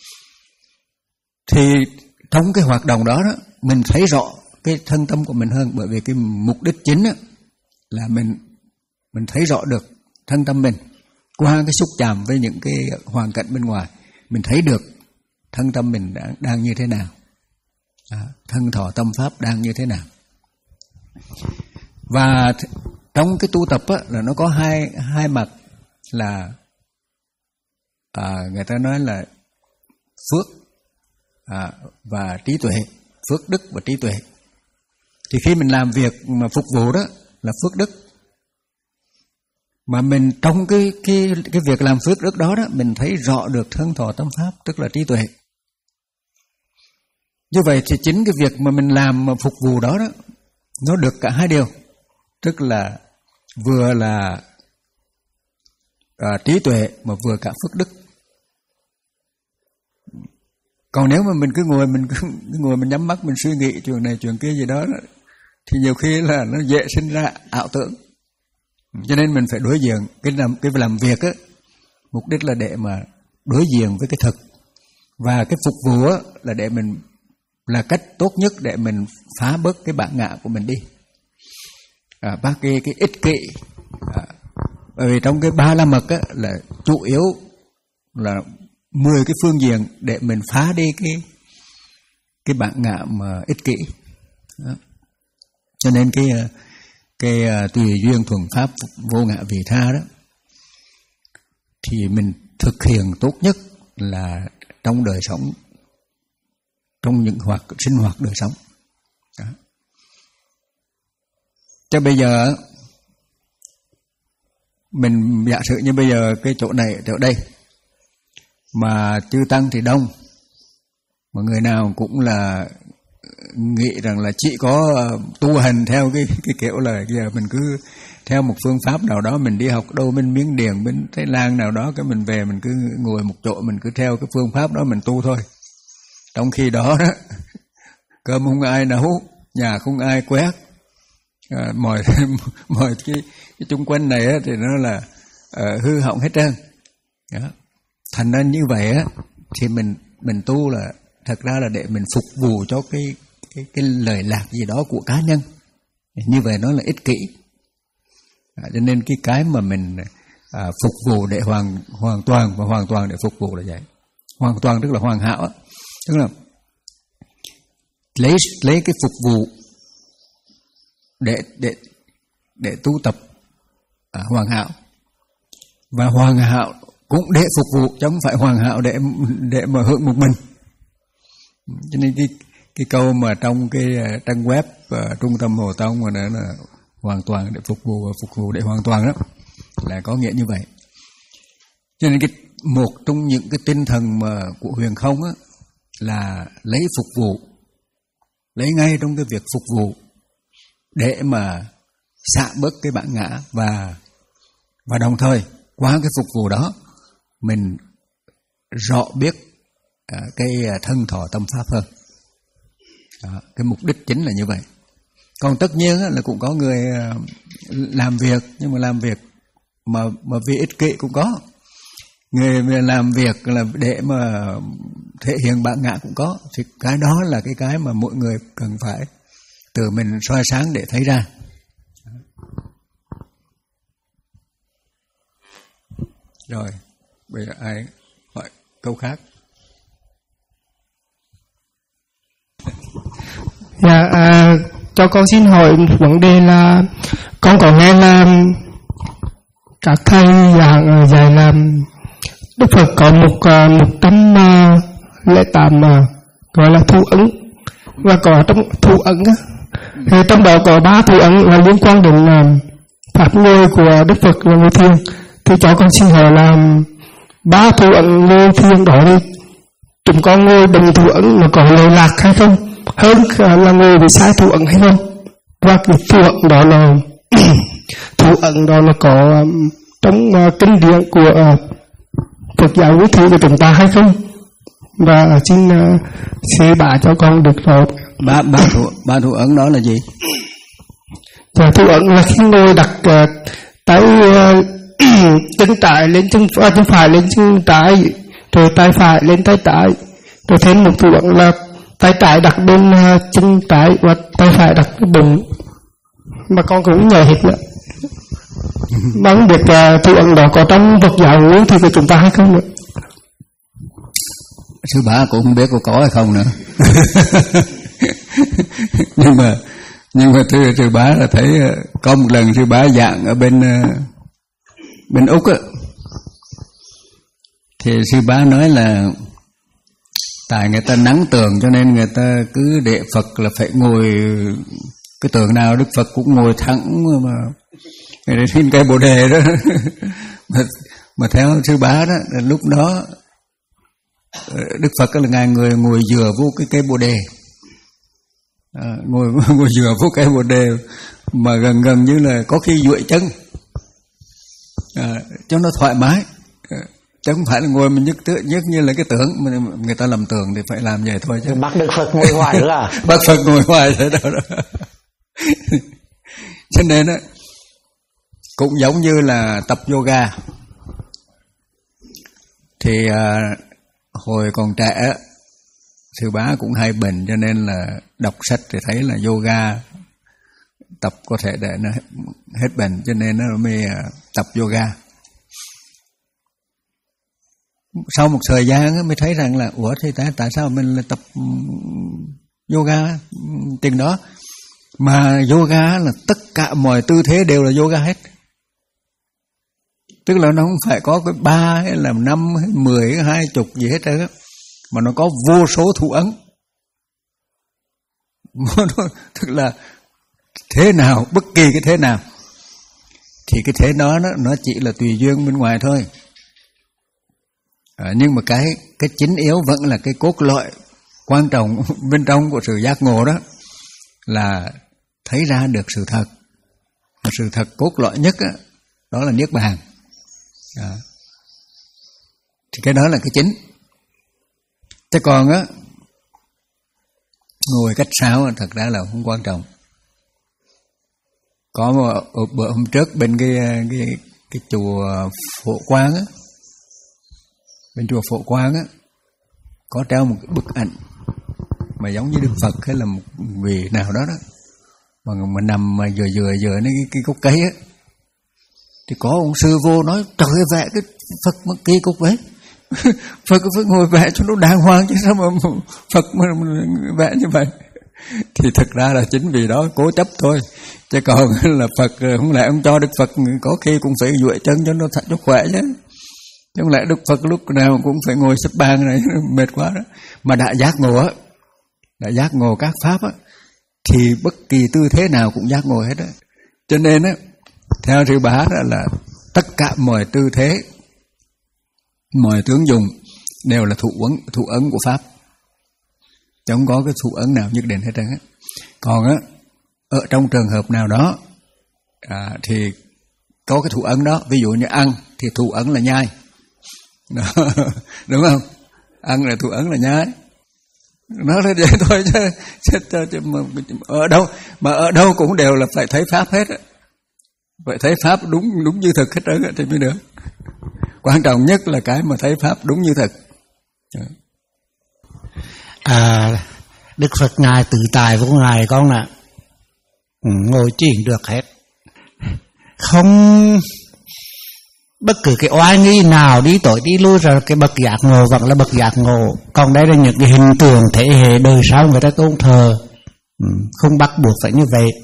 Thì trong cái hoạt động đó đó, mình thấy rõ cái thân tâm của mình hơn. Bởi vì cái mục đích chính á, là mình mình thấy rõ được thân tâm mình qua cái xúc chạm với những cái hoàn cảnh bên ngoài. Mình thấy được thân tâm mình đang, đang như thế nào, à, thân thọ tâm pháp đang như thế nào. Và trong cái tu tập á, là nó có hai hai mặt, là à, người ta nói là phước à, và trí tuệ, phước đức và trí tuệ. Thì khi mình làm việc mà phục vụ đó là phước đức, Mà mình trong cái cái cái việc làm phước đức đó đó, mình thấy rõ được thân thọ tâm pháp, tức là trí tuệ. Như vậy thì chính cái việc mà mình làm mà phục vụ đó đó, nó được cả hai điều, tức là vừa là à, trí tuệ mà vừa cả phước đức. Còn nếu mà mình cứ ngồi mình cứ, cứ ngồi mình nhắm mắt mình suy nghĩ chuyện này chuyện kia gì đó, đó thì nhiều khi là nó dễ sinh ra ảo tưởng. Cho nên mình phải đối diện cái làm cái làm việc á, mục đích là để mà đối diện với cái thực, và cái phục vụ á là để mình là cách tốt nhất để mình phá bớt cái bản ngã của mình đi, à, bác cái cái ích kỷ. À, bởi vì trong cái ba la mật á là chủ yếu là mười cái phương diện để mình phá đi cái cái bản ngã mà ích kỷ. Đó. Cho nên cái cái tùy duyên thuần pháp vô ngã vị tha đó thì mình thực hiện tốt nhất là trong đời sống, trong những hoạt sinh hoạt đời sống. Đó. Chứ bây giờ mình giả sử như bây giờ cái chỗ này chỗ đây mà chư tăng thì đông, mà người nào cũng là nghĩ rằng là chỉ có tu hành theo cái cái kiểu là giờ mình cứ theo một phương pháp nào đó, mình đi học đâu bên Miến Điện, bên Thái Lan nào đó, cái mình về mình cứ ngồi một chỗ, mình cứ theo cái phương pháp đó mình tu thôi. Trong khi đó đó cơm không ai nấu, nhà không ai quét, à, mọi mọi cái, cái chung quanh này á, thì nó là uh, hư hỏng hết trơn. Đó. Thành ra như vậy á thì mình mình tu là thật ra là để mình phục vụ cho cái cái cái lời lạc gì đó của cá nhân. Như vậy nó là ích kỷ. À, cho nên cái cái mà mình à, phục vụ để hoàn hoàn toàn và hoàn toàn để phục vụ là vậy. Hoàn toàn tức là hoàn hảo á. Tức là lấy lấy cái phục vụ để để để tu tập à, hoàn hảo, và hoàn hảo cũng để phục vụ, chứ không phải hoàn hảo để để mà hưởng một mình. Cho nên cái cái câu mà trong cái trang web uh, Trung tâm Hồ Tông mà đó là hoàn toàn để phục vụ, phục vụ để hoàn toàn đó là có nghĩa như vậy. Cho nên cái một trong những cái tinh thần mà của huyền không á là lấy phục vụ, lấy ngay trong cái việc phục vụ để mà xả bớt cái bản ngã, và và đồng thời qua cái phục vụ đó mình rõ biết à, cái thân thọ tâm pháp hơn. Đó, cái mục đích chính là như vậy. Còn tất nhiên là cũng có người làm việc, nhưng mà làm việc mà mà vì ích kỷ cũng có. Người làm việc là để mà thể hiện bản ngã cũng có. Thì cái đó là cái cái mà mỗi người cần phải tự mình soi sáng để thấy ra. Rồi, bây giờ ai hỏi câu khác? Dạ, à, cho con xin hỏi một vấn đề là con có nghe là các thầy giảng dạy là Đức Phật có một một trăm lễ tám gọi là thu ấn, và có trong thu ấn thì trong đó có ba thu ấn là liên quan đến pháp ngôi của Đức Phật là ngôi thiền. Thì cho con xin hỏi là ba thu ấn ngôi thiền đó đi, chúng con ngồi đồng thu ấn mà có lệ lạc hay không, hơn là người bị sai thủ ẩn hay không, và cái thủ ẩn đó là thủ ẩn đó là có um, trong uh, kinh điển của uh, Phật giáo quý thị của chúng ta hay không, và xin uh, sẽ bả cho con được rồi. ba ba thủ ba thủ ẩn đó là gì? Dạ, thủ ẩn là khi ngồi đặt uh, tay uh, chân trái lên chân, uh, chân phải lên chân trái, rồi tay phải lên tay trái, rồi thêm một thủ ẩn là tay trái đặt bên uh, chân trái và tay phải đặt cái bụng, mà con cũng nhờ hết nữa. Mà không biết uh, thủ ấn đó có trong Phật giáo nguyên thì của chúng ta hay không nữa. Sư Bá cũng không biết có có hay không nữa. nhưng mà nhưng mà sư sư Bá là thấy có một lần sư Bá giảng ở bên uh, bên Úc á, thì sư Bá nói là tại người ta nắng tường cho nên người ta cứ để Phật là phải ngồi cái tường nào Đức Phật cũng ngồi thẳng, mà Người xin cây Bồ Đề đó. mà, mà theo sư Bá đó, lúc đó Đức Phật là ngài người ngồi dựa vô cái cây Bồ Đề, à, ngồi ngồi dựa vô cây Bồ Đề mà gần gần như là có khi duỗi chân, à, cho nó thoải mái, à, chứ không phải là ngồi mình nhất nhất như là cái tưởng mà người ta làm tưởng thì phải làm vậy thôi chứ. Bắt Đức Phật ngồi hoài nữa à? Bắt Phật ngồi hoài thế đó, đó. Cho nên đó, cũng giống như là tập yoga thì à, hồi còn trẻ sư Bá cũng hay bệnh, cho nên là đọc sách thì thấy là yoga tập có thể để nó hết bệnh, cho nên nó mới tập yoga. Sau một thời gian mới thấy rằng là ủa thì tại, tại sao mình lại tập yoga chừng đó, mà yoga là tất cả mọi tư thế đều là yoga hết. Tức là nó không phải có cái ba hay là năm hay mười hay hai chục gì hết trơn á, mà nó có vô số thủ ấn. Tức là thế nào, bất kỳ cái thế nào thì cái thế đó nó, nó chỉ là tùy duyên bên ngoài thôi. À, nhưng mà cái cái chính yếu vẫn là cái cốt lõi quan trọng bên trong của sự giác ngộ đó là thấy ra được sự thật. Và sự thật cốt lõi nhất đó, đó là niết bàn. À, thì cái đó là cái chính. Thế còn á, ngồi cách sao thật ra là không quan trọng. Có một bữa hôm trước bên cái cái cái chùa Phổ Quang á, bên chùa Phổ Quang á có treo một cái bức ảnh mà giống như Đức Phật hay là một vị nào đó đó, mà mà nằm mà vừa vừa vừa cái cái gốc cây á, thì có ông sư vô nói trời ơi, vẽ cái Phật mà kỳ cục vậy. Phật phải ngồi vẽ cho nó đàng hoàng chứ sao mà Phật mà vẽ như vậy. Thì thực ra là chính vì đó cố chấp thôi, chứ còn là Phật không lẽ ông cho Đức Phật có khi cũng phải duỗi chân cho nó thật cho khỏe chứ. Không lẽ Đức Phật lúc nào cũng phải ngồi xếp bàn này mệt quá đó. Mà đã giác ngộ á, đã giác ngộ các pháp á, thì bất kỳ tư thế nào cũng giác ngộ hết á. Cho nên á, theo sư Bá đó là tất cả mọi tư thế, mọi tướng dùng đều là thủ ấn, thủ ấn của pháp, chứ không có cái thủ ấn nào nhất định hết trơn á. Còn á, ở trong trường hợp nào đó à, thì có cái thủ ấn đó, ví dụ như ăn thì thủ ấn là nhai đó, đúng không? Ăn là thủ ấn là nhai, nó là vậy thôi chứ, chứ, chứ, chứ mà, ở đâu mà ở đâu cũng đều là phải thấy pháp hết á, phải thấy pháp đúng đúng như thực hết trơn á thì mới được. Quan trọng nhất là cái mà thấy pháp đúng như thực. À, Đức Phật ngài tự tại vô ngài con ạ, ngồi chuyện được hết, không bất cứ cái oai nghi nào đi tội đi lui ra, cái bậc giác ngộ vẫn là bậc giác ngộ. Còn đây là những cái hình tượng thế hệ đời sau người ta tôn thờ, không bắt buộc phải như vậy.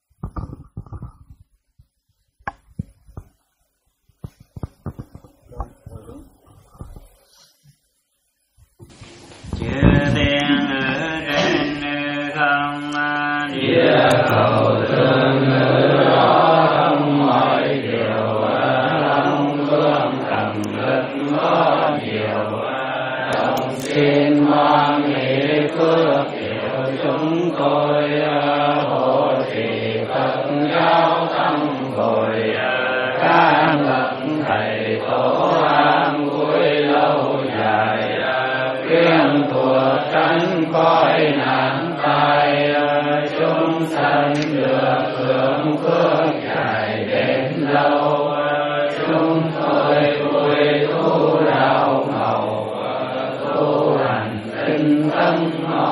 Chư thiên ở trên không địa cầu thương ngữ rõ thông mọi điều, long phương tầm lực có nhiều, đồng xin hoan hỷ phước hiệu chúng tôi hộ trì Phật giáo tăng bồi, các bậc thầy tổ an vui lâu dài, kiên thua tránh khỏi nạn tai, chúng sanh được hưởng phước dài đến lâu. Chúng tôi vui tu đạo màu, tu hành tinh tấn